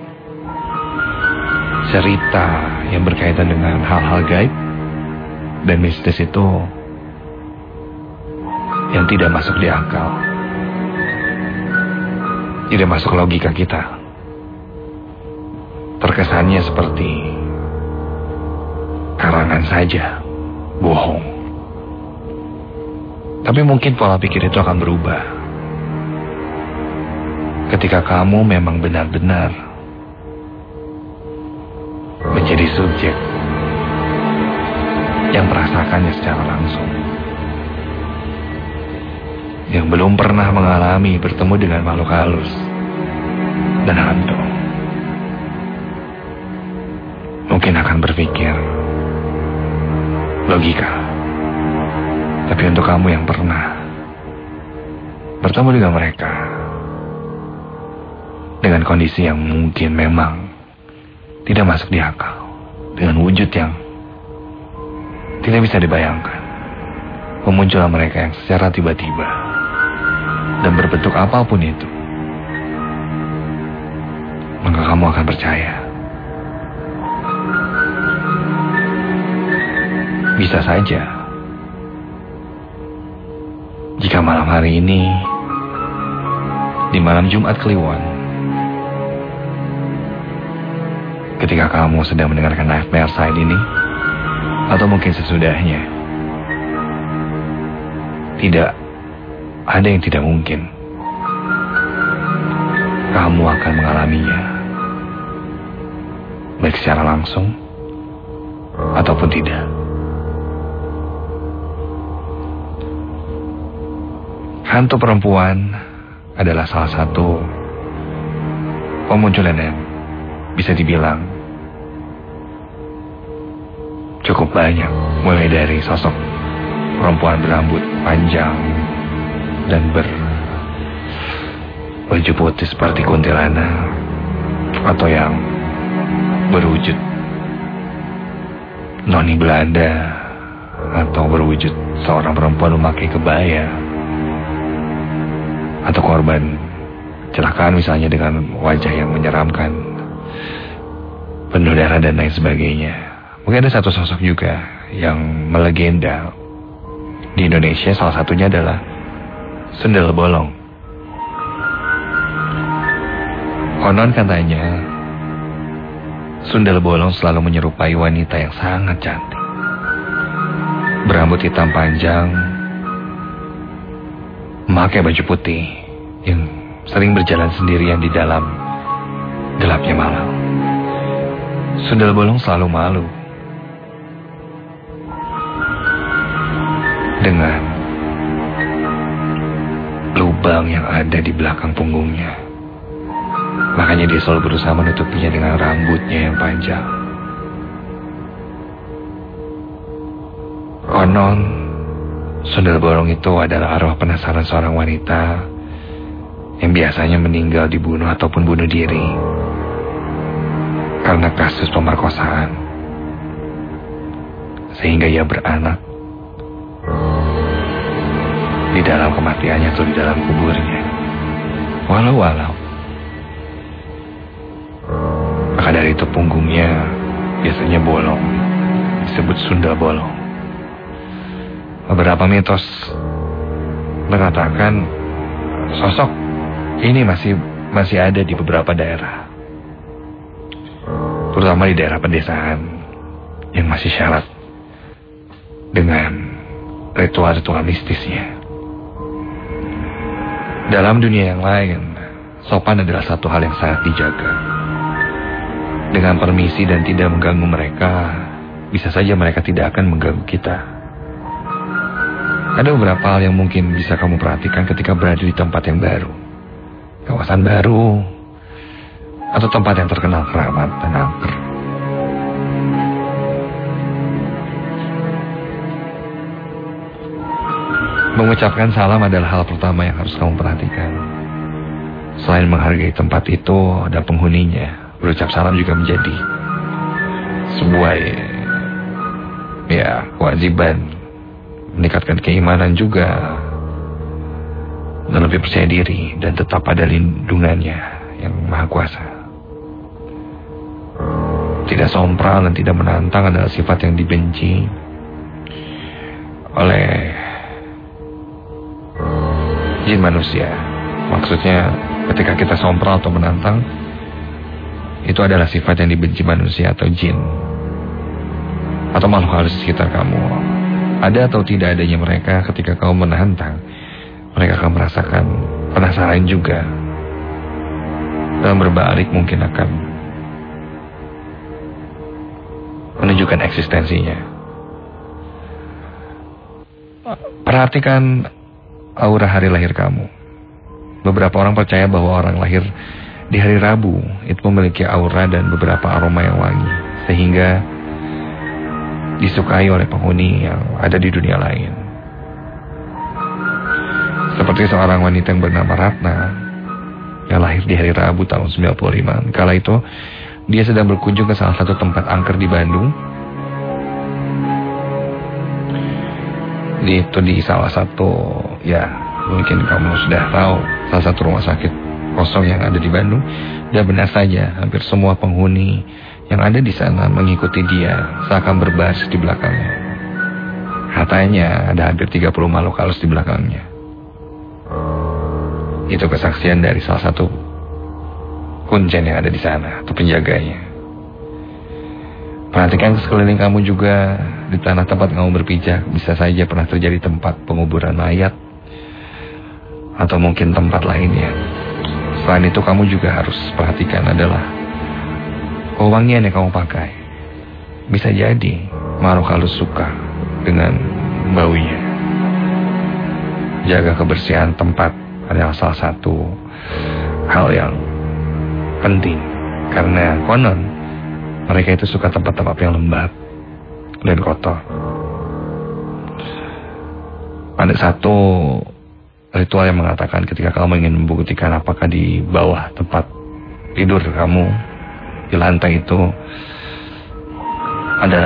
cerita yang berkaitan dengan hal-hal gaib dan mistis itu yang tidak masuk di akal, tidak masuk logika kita. Terkesannya seperti karangan saja, bohong. Tapi mungkin pola pikir itu akan berubah ketika kamu memang benar-benar menjadi subjek yang merasakannya secara langsung, yang belum pernah mengalami bertemu dengan makhluk halus dan hantu. Mungkin akan berpikir logika. Tapi untuk kamu yang pernah bertemu dengan mereka dengan kondisi yang mungkin memang tidak masuk di akal, dengan wujud yang tidak bisa dibayangkan, memunculkan mereka yang secara tiba-tiba dan berbentuk apapun itu, maka kamu akan percaya. Bisa saja jika malam hari ini, di malam Jumat Kliwon, ketika kamu sedang mendengarkan Nightmare Side ini, atau mungkin sesudahnya, tidak ada yang tidak mungkin kamu akan mengalaminya, baik secara langsung ataupun tidak. Hantu perempuan adalah salah satu pemunculan yang bisa dibilang cukup banyak, mulai dari sosok perempuan berambut panjang dan berbaju putih seperti kuntilanak, atau yang berwujud noni Belanda, atau berwujud seorang perempuan memakai kebaya, atau korban kecelakaan misalnya dengan wajah yang menyeramkan, penuh darah dan lain sebagainya. Mungkin ada satu sosok juga yang melegenda di Indonesia, salah satunya adalah Sundel Bolong. Konon katanya Sundel Bolong selalu menyerupai wanita yang sangat cantik, berambut hitam panjang, memakai baju putih, yang sering berjalan sendirian di dalam gelapnya malam. Sundel Bolong selalu malu dengan lubang yang ada di belakang punggungnya. Makanya dia selalu berusaha menutupinya dengan rambutnya yang panjang. Konon Sundel Bolong itu adalah arwah penasaran seorang wanita yang biasanya meninggal dibunuh ataupun bunuh diri karena kasus pemerkosaan, sehingga ia beranak di dalam kematiannya atau di dalam kuburnya. Walau maka dari itu punggungnya biasanya bolong, disebut Sundel Bolong. Beberapa mitos mengatakan sosok Ini masih ada di beberapa daerah, terutama di daerah pedesaan yang masih syarat dengan ritual-ritual mistisnya. Dalam dunia yang lain, sopan adalah satu hal yang sangat dijaga. Dengan permisi dan tidak mengganggu mereka, bisa saja mereka tidak akan mengganggu kita. Ada beberapa hal yang mungkin bisa kamu perhatikan ketika berada di tempat yang baru, kawasan baru, atau tempat yang terkenal keramat dan angker. Mengucapkan salam adalah hal pertama yang harus kamu perhatikan. Selain menghargai tempat itu dan penghuninya, berucap salam juga menjadi sebuah kewajiban, meningkatkan keimanan juga, dan lebih percaya diri dan tetap pada lindungannya yang maha kuasa. Tidak sompral dan tidak menantang adalah sifat yang dibenci oleh jin manusia. Maksudnya ketika kita sompral atau menantang, itu adalah sifat yang dibenci manusia atau jin atau makhluk halus di sekitar kamu. Ada atau tidak adanya mereka, ketika kamu menantang, mereka akan merasakan penasaran juga, dan berbalik mungkin akan menunjukkan eksistensinya. Perhatikan aura hari lahir kamu. Beberapa orang percaya bahwa orang lahir di hari Rabu itu memiliki aura dan beberapa aroma yang wangi, sehingga disukai oleh penghuni yang ada di dunia lain. Seperti seorang wanita yang bernama Ratna yang lahir di hari Rabu tahun 95. Kala itu dia sedang berkunjung ke salah satu tempat angker di Bandung. Itu di salah satu, mungkin kamu sudah tahu, salah satu rumah sakit kosong yang ada di Bandung. Dan benar saja, hampir semua penghuni yang ada di sana mengikuti dia seakan berbaris di belakangnya. Katanya ada hampir 30 makhluk halus di belakangnya. Itu kesaksian dari salah satu kuncen yang ada di sana, atau penjaganya. Perhatikan sekeliling kamu juga. Di tanah tempat kamu berpijak bisa saja pernah terjadi tempat penguburan mayat, atau mungkin tempat lainnya. Selain itu kamu juga harus perhatikan adalah wewangian yang kamu pakai. Bisa jadi makhluk halus suka dengan baunya. Jaga kebersihan tempat adalah salah satu hal yang penting, karena konon mereka itu suka tempat-tempat yang lembab dan kotor. Ada satu ritual yang mengatakan ketika kamu ingin membuktikan apakah di bawah tempat tidur kamu, di lantai itu ada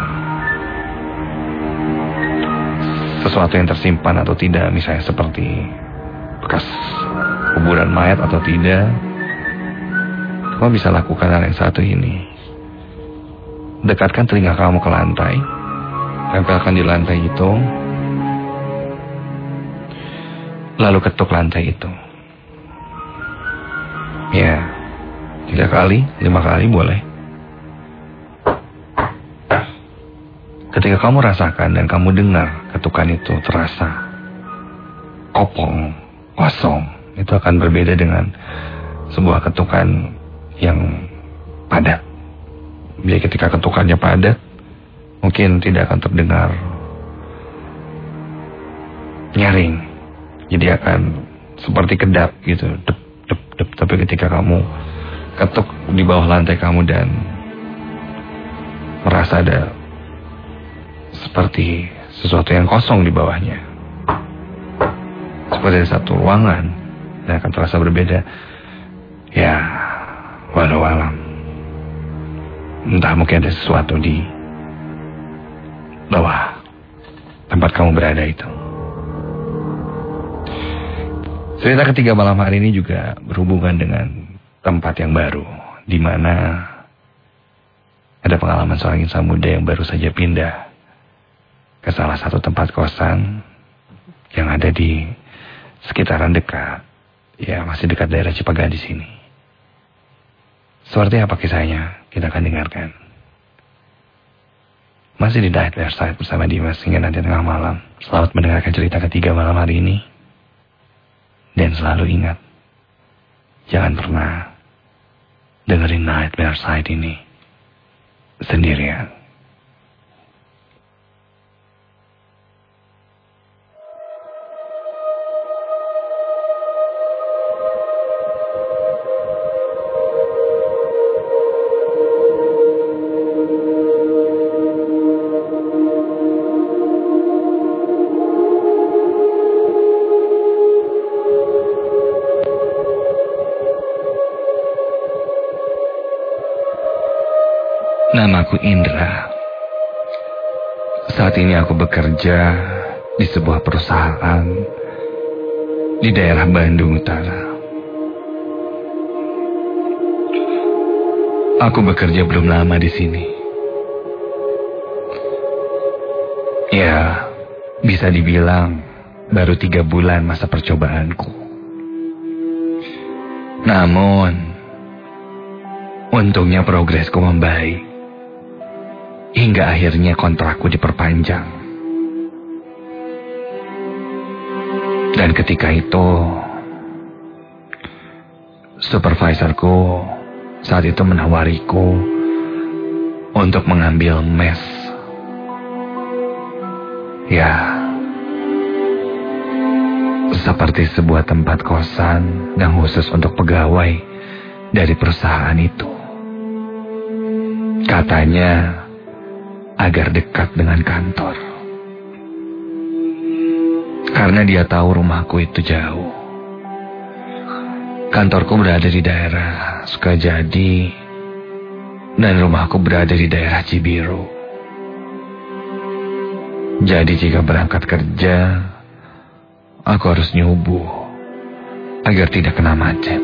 sesuatu yang tersimpan atau tidak, misalnya seperti bekas kuburan mayat atau tidak, kamu bisa lakukan hal yang satu ini. Dekatkan telinga kamu ke lantai, tempelkan di lantai itu, lalu ketuk lantai itu. 3 kali, 5 kali boleh. Ketika kamu rasakan dan kamu dengar ketukan itu terasa kopong, kosong, itu akan berbeda dengan sebuah ketukan yang padat. Jadi ketika ketukannya padat, mungkin tidak akan terdengar nyaring. Jadi akan seperti kedap gitu, dep, dep, dep. Tapi ketika kamu ketuk di bawah lantai kamu dan merasa ada seperti sesuatu yang kosong di bawahnya, seperti ada satu ruangan, dan akan terasa berbeda. Walau alam, entah mungkin ada sesuatu di bawah tempat kamu berada itu. Cerita ketiga malam hari ini juga berhubungan dengan tempat yang baru, di mana ada pengalaman seorang insan muda yang baru saja pindah ke salah satu tempat kosan yang ada di sekitaran dekat Ya, masih dekat daerah Cipaga di sini. Seperti apa kisahnya, kita akan dengarkan. Masih di Nightmare Side bersama Dimas hingga nanti tengah malam. Selamat mendengarkan cerita ketiga malam hari ini. Dan selalu ingat, jangan pernah dengerin Nightmare Side ini sendirian. Namaku Indra. Saat ini aku bekerja di sebuah perusahaan di daerah Bandung Utara. Aku bekerja belum lama di sini. Ya, bisa dibilang baru 3 bulan masa percobaanku. Namun, untungnya progresku membaik. Hingga akhirnya kontrakku diperpanjang. Dan ketika itu, supervisorku saat itu menawariku untuk mengambil mes. Ya, seperti sebuah tempat kosan yang khusus untuk pegawai dari perusahaan itu. Katanya agar dekat dengan kantor. Karena dia tahu rumahku itu jauh. Kantorku berada di daerah Sukajadi dan rumahku berada di daerah Cibiru. Jadi jika berangkat kerja, aku harus nyubuh agar tidak kena macet.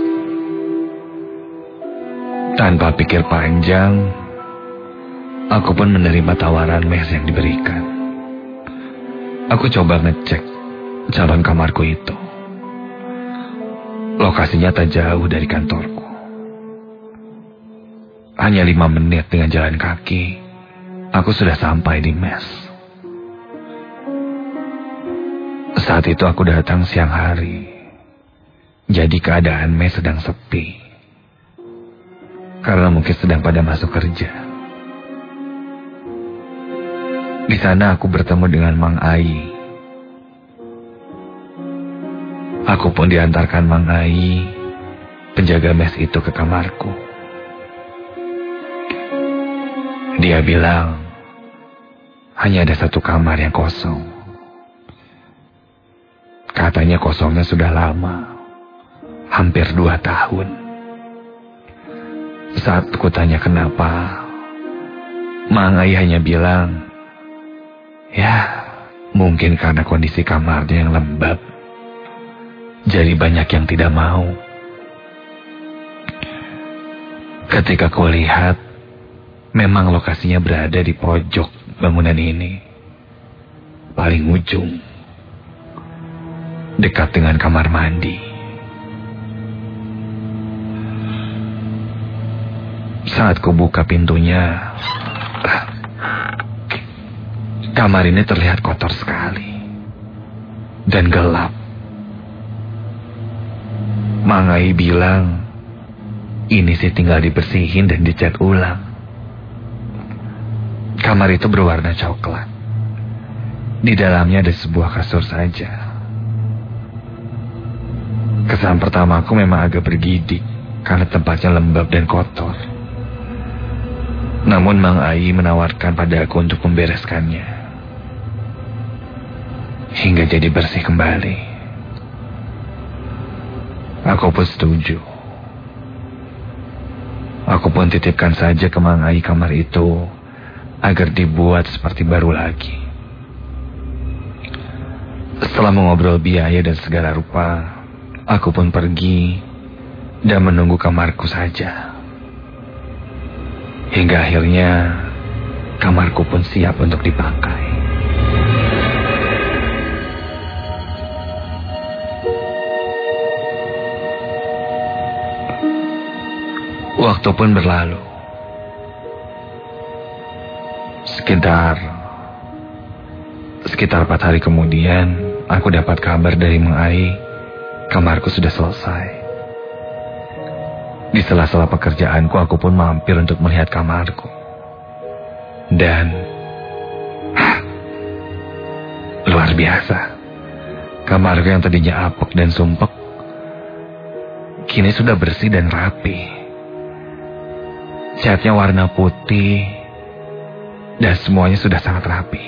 Tanpa pikir panjang, aku pun menerima tawaran mes yang diberikan. Aku coba ngecek calon kamarku itu. Lokasinya tak jauh dari kantorku. Hanya 5 menit dengan jalan kaki, aku sudah sampai di mes. Saat itu aku datang siang hari. Jadi keadaan mes sedang sepi. Karena mungkin sedang pada masuk kerja. Di sana aku bertemu dengan Mang Ai. Aku pun diantarkan Mang Ai, penjaga mes itu, ke kamarku. Dia bilang, hanya ada 1 kamar yang kosong. Katanya kosongnya sudah lama, hampir 2 tahun. Saat ku tanya kenapa, Mang Ai hanya bilang, ya, mungkin karena kondisi kamarnya yang lembab. Jadi banyak yang tidak mau. Ketika ku lihat, memang lokasinya berada di pojok bangunan ini. Paling ujung. Dekat dengan kamar mandi. Saat ku buka pintunya, kamar ini terlihat kotor sekali dan gelap. Mang Ai bilang, ini sih tinggal dibersihin dan dicat ulang. Kamar itu berwarna coklat. Di dalamnya ada sebuah kasur saja. Kesan pertama aku memang agak bergidik karena tempatnya lembab dan kotor. Namun Mang Ai menawarkan padaku untuk membereskannya hingga jadi bersih kembali. Aku pun setuju. Aku pun titipkan saja ke Mang Ai kamar itu agar dibuat seperti baru lagi. Setelah mengobrol biaya dan segala rupa, aku pun pergi dan menunggu kamarku saja. Hingga akhirnya kamarku pun siap untuk dipakai. Waktu pun berlalu. Sekitar 4 hari kemudian, aku dapat kabar dari Mang Ai, kamarku sudah selesai. Di sela-sela pekerjaanku, aku pun mampir untuk melihat kamarku. Dan luar biasa. Kamarku yang tadinya apek dan sumpek, kini sudah bersih dan rapi. Catnya warna putih, dan semuanya sudah sangat rapi.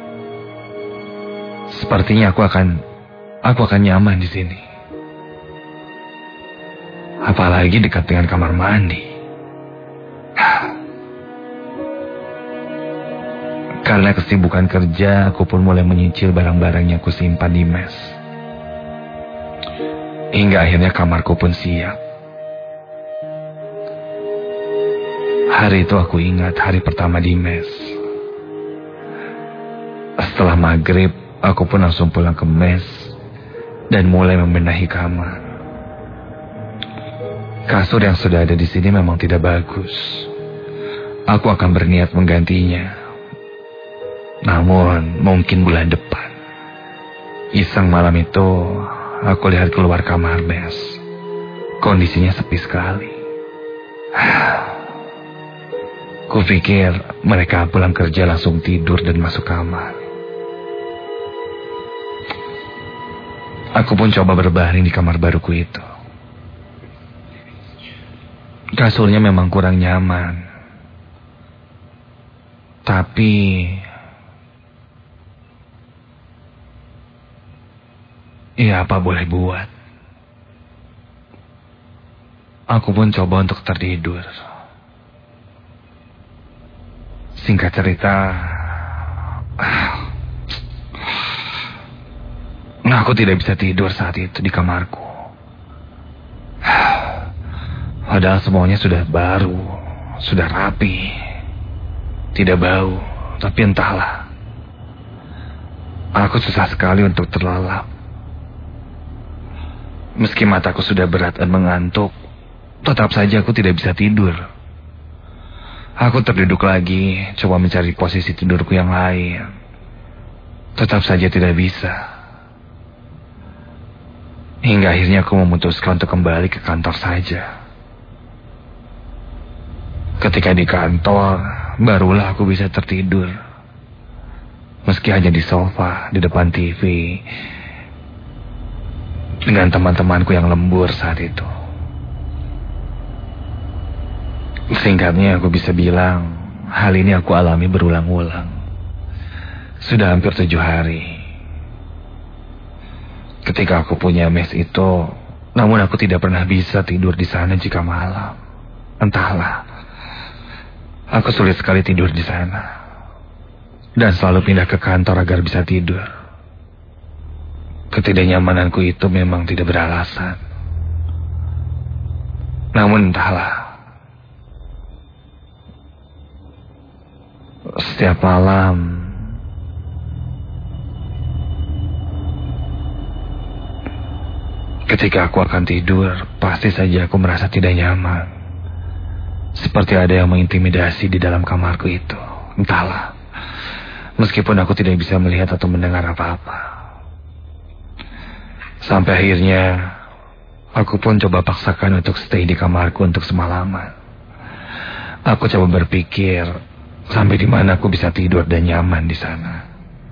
Sepertinya aku akan nyaman di sini. Apalagi dekat dengan kamar mandi. Karena kesibukan kerja, aku pun mulai menyicil barang-barang yang aku simpan di mes. Hingga akhirnya kamarku pun siap. Hari itu aku ingat hari pertama di mes. Setelah maghrib, aku pun langsung pulang ke mes dan mulai membenahi kamar. Kasur yang sudah ada di sini memang tidak bagus. Aku akan berniat menggantinya. Namun mungkin bulan depan. Iseng malam itu, aku lihat keluar kamar mes. Kondisinya sepi sekali. Kupikir mereka pulang kerja langsung tidur dan masuk kamar. Aku pun coba berbaring di kamar baruku itu. Kasurnya memang kurang nyaman. Tapi ya apa boleh buat. Aku pun coba untuk tertidur. Singkat cerita, aku tidak bisa tidur saat itu di kamarku. Padahal semuanya sudah baru, sudah rapi, tidak bau, tapi entahlah. Aku susah sekali untuk terlelap. Meski mataku sudah berat dan mengantuk, tetap saja aku tidak bisa tidur. Aku terduduk lagi, coba mencari posisi tidurku yang lain. Tetap saja tidak bisa. Hingga akhirnya aku memutuskan untuk kembali ke kantor saja. Ketika di kantor, barulah aku bisa tertidur. Meski hanya di sofa, di depan TV, dengan teman-temanku yang lembur saat itu. Singkatnya aku bisa bilang, hal ini aku alami berulang-ulang. Sudah hampir 7 hari. Ketika aku punya mes itu, namun aku tidak pernah bisa tidur di sana jika malam. Entahlah. Aku sulit sekali tidur di sana. Dan selalu pindah ke kantor agar bisa tidur. Ketidaknyamananku itu memang tidak beralasan. Namun entahlah. Setiap malam ketika aku akan tidur, pasti saja aku merasa tidak nyaman. Seperti ada yang mengintimidasi di dalam kamarku itu. Entahlah. Meskipun aku tidak bisa melihat atau mendengar apa-apa. Sampai akhirnya aku pun coba paksakan untuk stay di kamarku untuk semalaman. Aku coba berpikir sampai di mana aku bisa tidur dan nyaman di sana.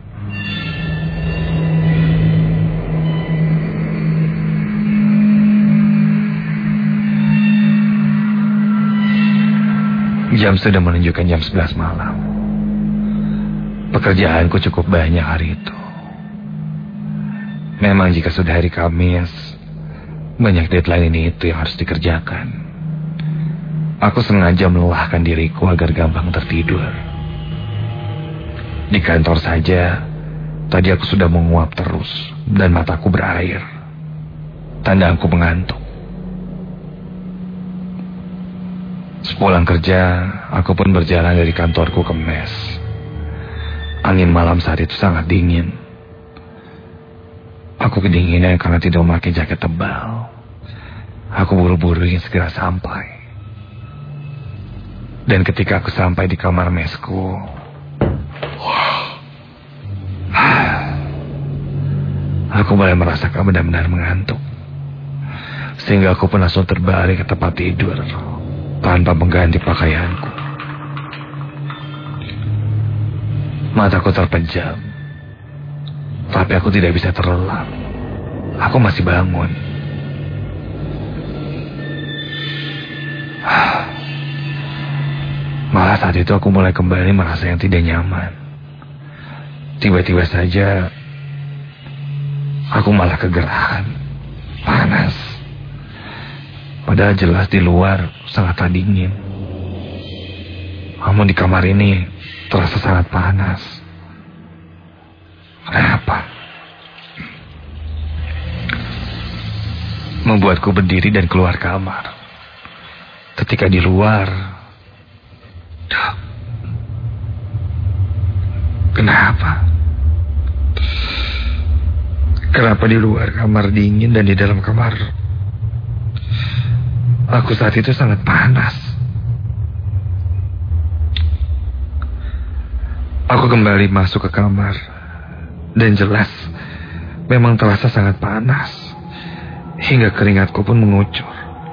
Jam sudah menunjukkan jam 11 malam. Pekerjaanku cukup banyak hari itu. Memang jika sudah hari Kamis, banyak deadline ini itu yang harus dikerjakan. Aku sengaja melelahkan diriku agar gampang tertidur. Di kantor saja, tadi aku sudah menguap terus dan mataku berair. Tanda aku mengantuk. Sepulang kerja, aku pun berjalan dari kantorku ke mes. Angin malam saat itu sangat dingin. Aku kedinginan karena tidak memakai jaket tebal. Aku buru-buru ingin segera sampai. Dan ketika aku sampai di kamar mesku, aku mulai merasakan benar-benar mengantuk. Sehingga aku pun langsung terbaring ke tempat tidur tanpa mengganti pakaianku. Mataku terpejam, tapi aku tidak bisa terlelap. Aku masih bangun. Malah saat itu aku mulai kembali merasa yang tidak nyaman. Tiba-tiba saja aku malah kegerahan, panas. Padahal jelas di luar sangat dingin. Namun di kamar ini terasa sangat panas. Kenapa? Membuatku berdiri dan keluar kamar. Ketika di luar, Kenapa di luar kamar dingin dan di dalam kamar aku saat itu sangat panas? Aku kembali masuk ke kamar dan jelas memang terasa sangat panas hingga keringatku pun mengucur.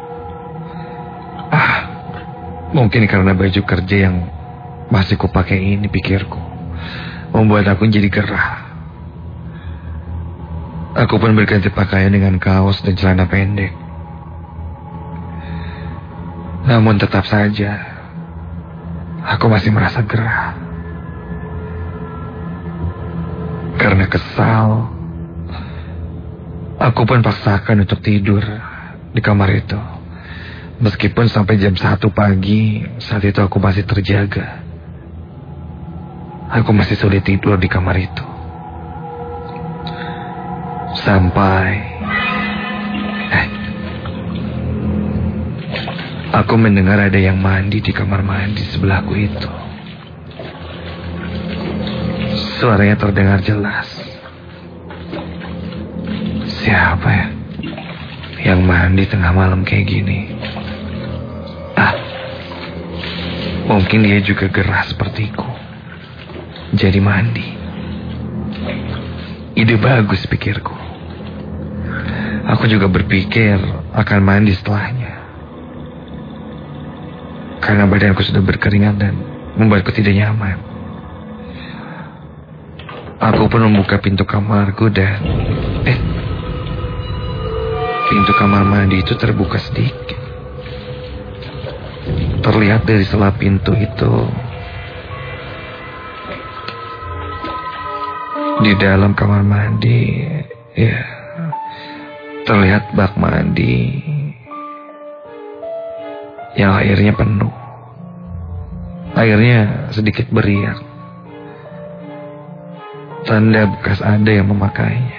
Mungkin karena baju kerja yang masih kupakai ini, pikirku, membuat aku jadi gerah. Aku pun berganti pakaian dengan kaos dan celana pendek. Namun tetap saja aku masih merasa gerah. Karena kesal, aku pun paksakan untuk tidur di kamar itu. Meskipun sampai jam 1 pagi, saat itu aku masih terjaga. Aku masih sulit tidur di kamar itu. Sampai aku mendengar ada yang mandi di kamar mandi sebelahku itu. Suaranya terdengar jelas. Siapa ya yang mandi tengah malam kayak gini? Mungkin dia juga gerah sepertiku, jadi mandi. Ide bagus, pikirku. Aku juga berpikir akan mandi setelahnya. Karena badanku sudah berkeringat dan membuatku tidak nyaman. Aku pun membuka pintu kamarku dan pintu kamar mandi itu terbuka sedikit. Terlihat dari sela pintu itu, di dalam kamar mandi, ya, terlihat bak mandi yang airnya penuh. Airnya sedikit beriak, tanda bekas ada yang memakainya.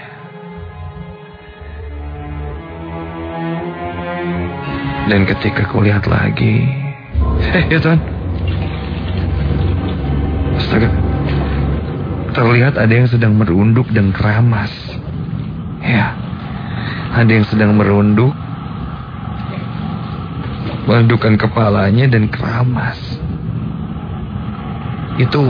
Dan ketika kulihat lagi, ya Tuhan, astaga, terlihat ada yang sedang merunduk dan keramas. Ya, ada yang sedang merunduk, menundukkan kepalanya dan keramas. Itu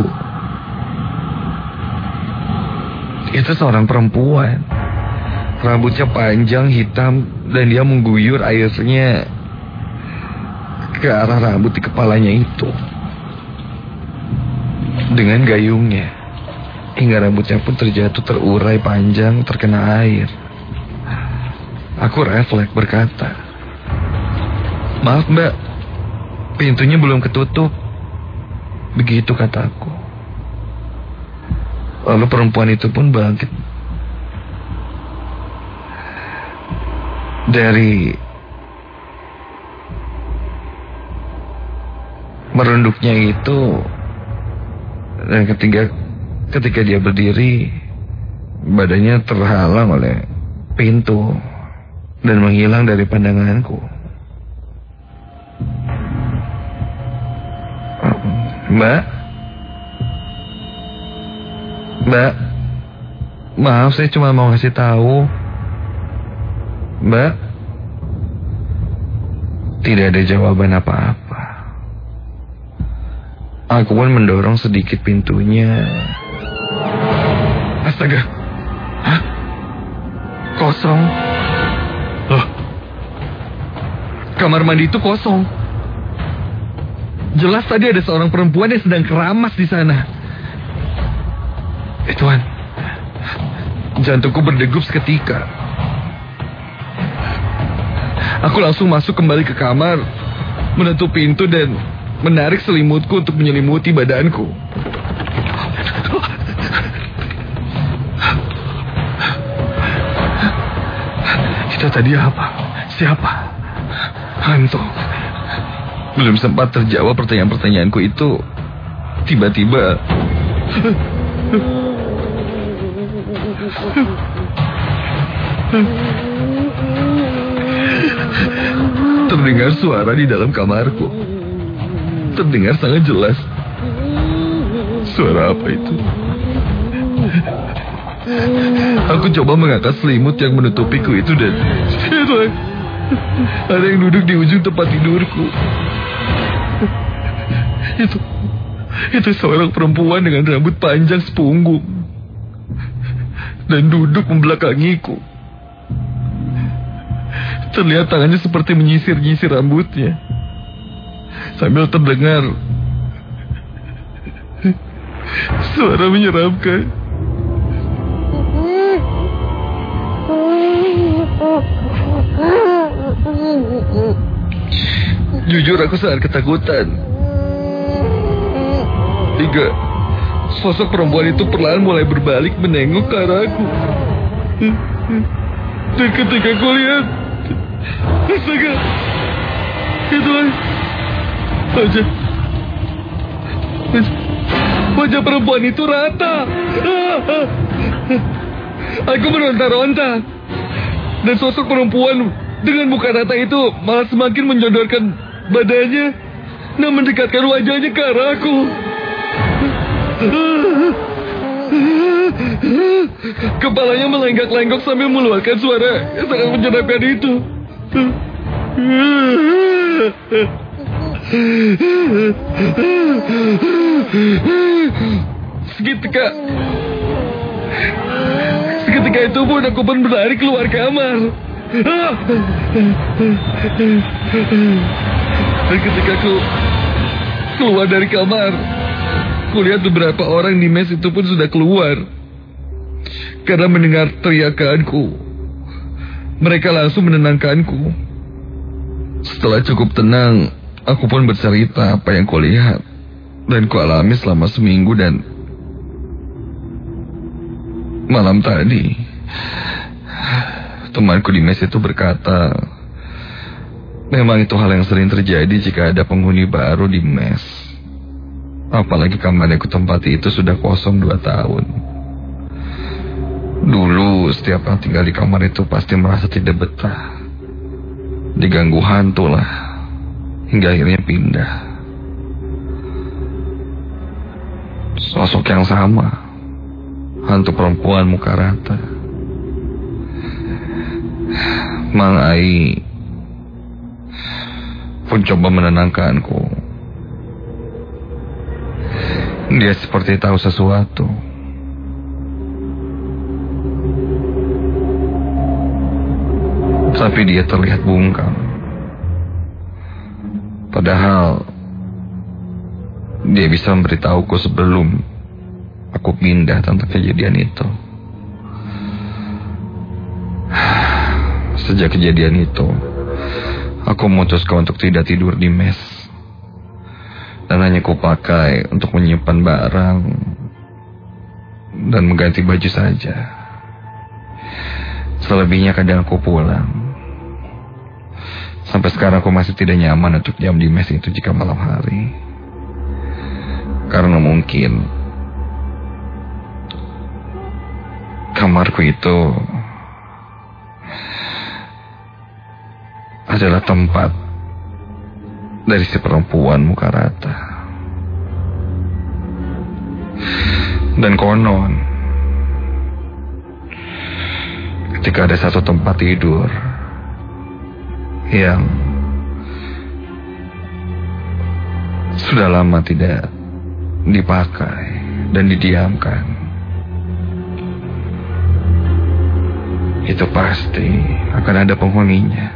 seorang perempuan. Rambutnya panjang, hitam, dan dia mengguyur airnya ke arah rambut di kepalanya itu dengan gayungnya, hingga rambutnya pun terjatuh terurai panjang terkena air. Aku refleks berkata, "Maaf Mbak, pintunya belum ketutup." Begitu kataku. Lalu perempuan itu pun bangkit dari merunduknya itu, dan ketika dia berdiri, badannya terhalang oleh pintu dan menghilang dari pandanganku. Mbak, maaf, saya cuma mau ngasih tahu. Mbak, tidak ada jawaban apa-apa. Aku pun mendorong sedikit pintunya. Astaga. Hah? Kosong. Loh. Kamar mandi itu kosong. Jelas tadi ada seorang perempuan yang sedang keramas di sana. Tuhan. Jantungku berdegup seketika. Aku langsung masuk kembali ke kamar, menutup pintu dan menarik selimutku untuk menyelimuti badanku. Itu tadi apa? Siapa? Hantu. Belum sempat terjawab pertanyaan-pertanyaanku itu, tiba-tiba terdengar suara di dalam kamarku. Terdengar sangat jelas. Suara apa itu? Aku coba mengangkat selimut yang menutupiku itu dan ada yang duduk di ujung tempat tidurku. Itu seorang perempuan dengan rambut panjang sepunggung dan duduk membelakangiku. Terlihat tangannya seperti menyisir-nyisir rambutnya sambil terdengar suara menyeramkan. Jujur aku sangat ketakutan. Hingga sosok perempuan itu perlahan mulai berbalik menengok ke arahku. Dan ketika aku lihat, astaga, itulah wajah perempuan itu rata. Aku meronta-ronta. Dan sosok perempuan dengan muka rata itu malah semakin menyodorkan badannya dan mendekatkan wajahnya ke arahku. Kepalanya melenggak-lenggok sambil mengeluarkan suara yang sangat menyeramkan itu. Seketika itu pun aku pun berlari keluar kamar. Dan ketika aku keluar dari kamar, kulihat beberapa orang di mes itu pun sudah keluar. Karena mendengar teriakanku, mereka langsung menenangkanku. Setelah cukup tenang, aku pun bercerita apa yang kulihat dan kualami selama seminggu. Dan malam tadi, temanku di mes itu berkata, memang itu hal yang sering terjadi jika ada penghuni baru di mes. Apalagi kamar yang kutempati itu sudah kosong 2 tahun. Dulu setiap yang tinggal di kamar itu pasti merasa tidak betah, diganggu hantu lah, hingga akhirnya pindah. Sosok yang sama, hantu perempuan muka rata. Mang Ai pun coba menenangkanku. Dia seperti tahu sesuatu. Tapi dia terlihat bungkam. Padahal dia bisa memberitahuku sebelum aku pindah tentang kejadian itu. Sejak kejadian itu, aku memutuskan untuk tidak tidur di mes. Dan hanya kupakai untuk menyimpan barang dan mengganti baju saja. Selebihnya kadang aku pulang. Sampai sekarang aku masih tidak nyaman untuk diam di mes itu jika malam hari. Karena mungkin kamarku itu adalah tempat dari si perempuan muka rata. Dan konon, ketika ada satu tempat tidur yang sudah lama tidak dipakai, dan didiamkan, itu pasti akan ada penghuninya.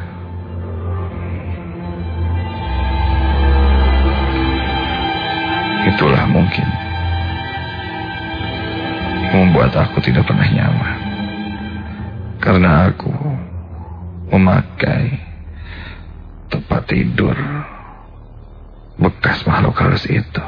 Itulah mungkin membuat aku tidak pernah nyaman, karena aku memakai tempat tidur bekas makhluk halus itu.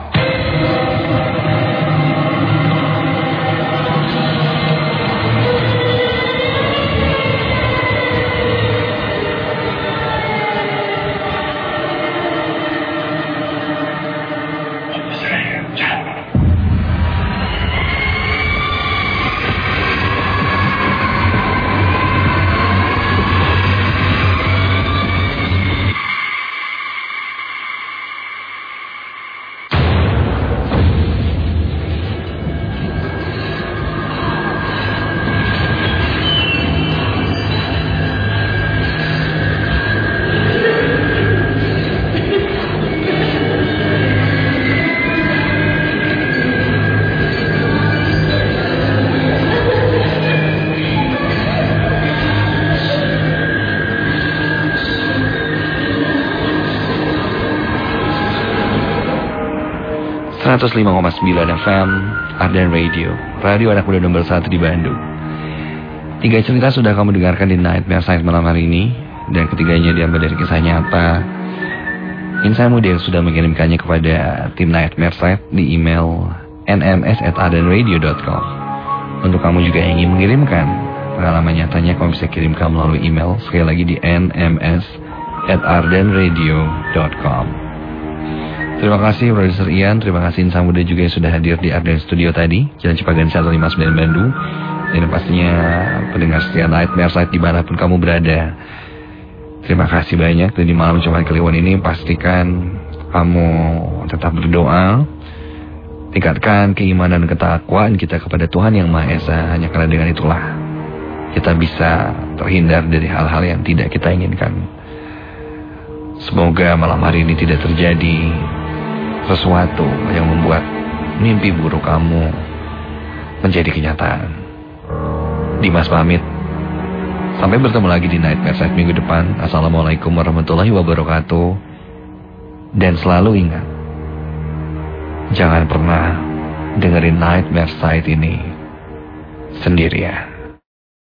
FM, Ardan Radio, radio anak muda nomor 1 di Bandung. 3 cerita sudah kamu dengarkan di Nightmare Site malam hari ini, dan ketiganya diambil dari kisah nyata insan muda yang sudah mengirimkannya kepada tim Nightmare Site di email nms@ardanradio.com. Untuk kamu juga yang ingin mengirimkan pengalaman nyatanya, kamu bisa kirimkan melalui email sekali lagi di nms@ardanradio.com. Terima kasih Produser Ian, terima kasih insan muda juga yang sudah hadir di Ardan Studio tadi, Jalan Cipagan 159 Bandung. Dan pastinya pendengar setia Nightmare Site dimanapun kamu berada, terima kasih banyak. Dan di malam Jumat Kliwon ini pastikan kamu tetap berdoa, tingkatkan keimanan dan ketakwaan kita kepada Tuhan Yang Maha Esa. Hanya karena dengan itulah kita bisa terhindar dari hal-hal yang tidak kita inginkan. Semoga malam hari ini tidak terjadi sesuatu yang membuat mimpi buruk kamu menjadi kenyataan. Dimas pamit. Sampai bertemu lagi di Nightmare Site minggu depan. Assalamualaikum warahmatullahi wabarakatuh. Dan selalu ingat, jangan pernah dengerin Nightmare Site ini sendirian.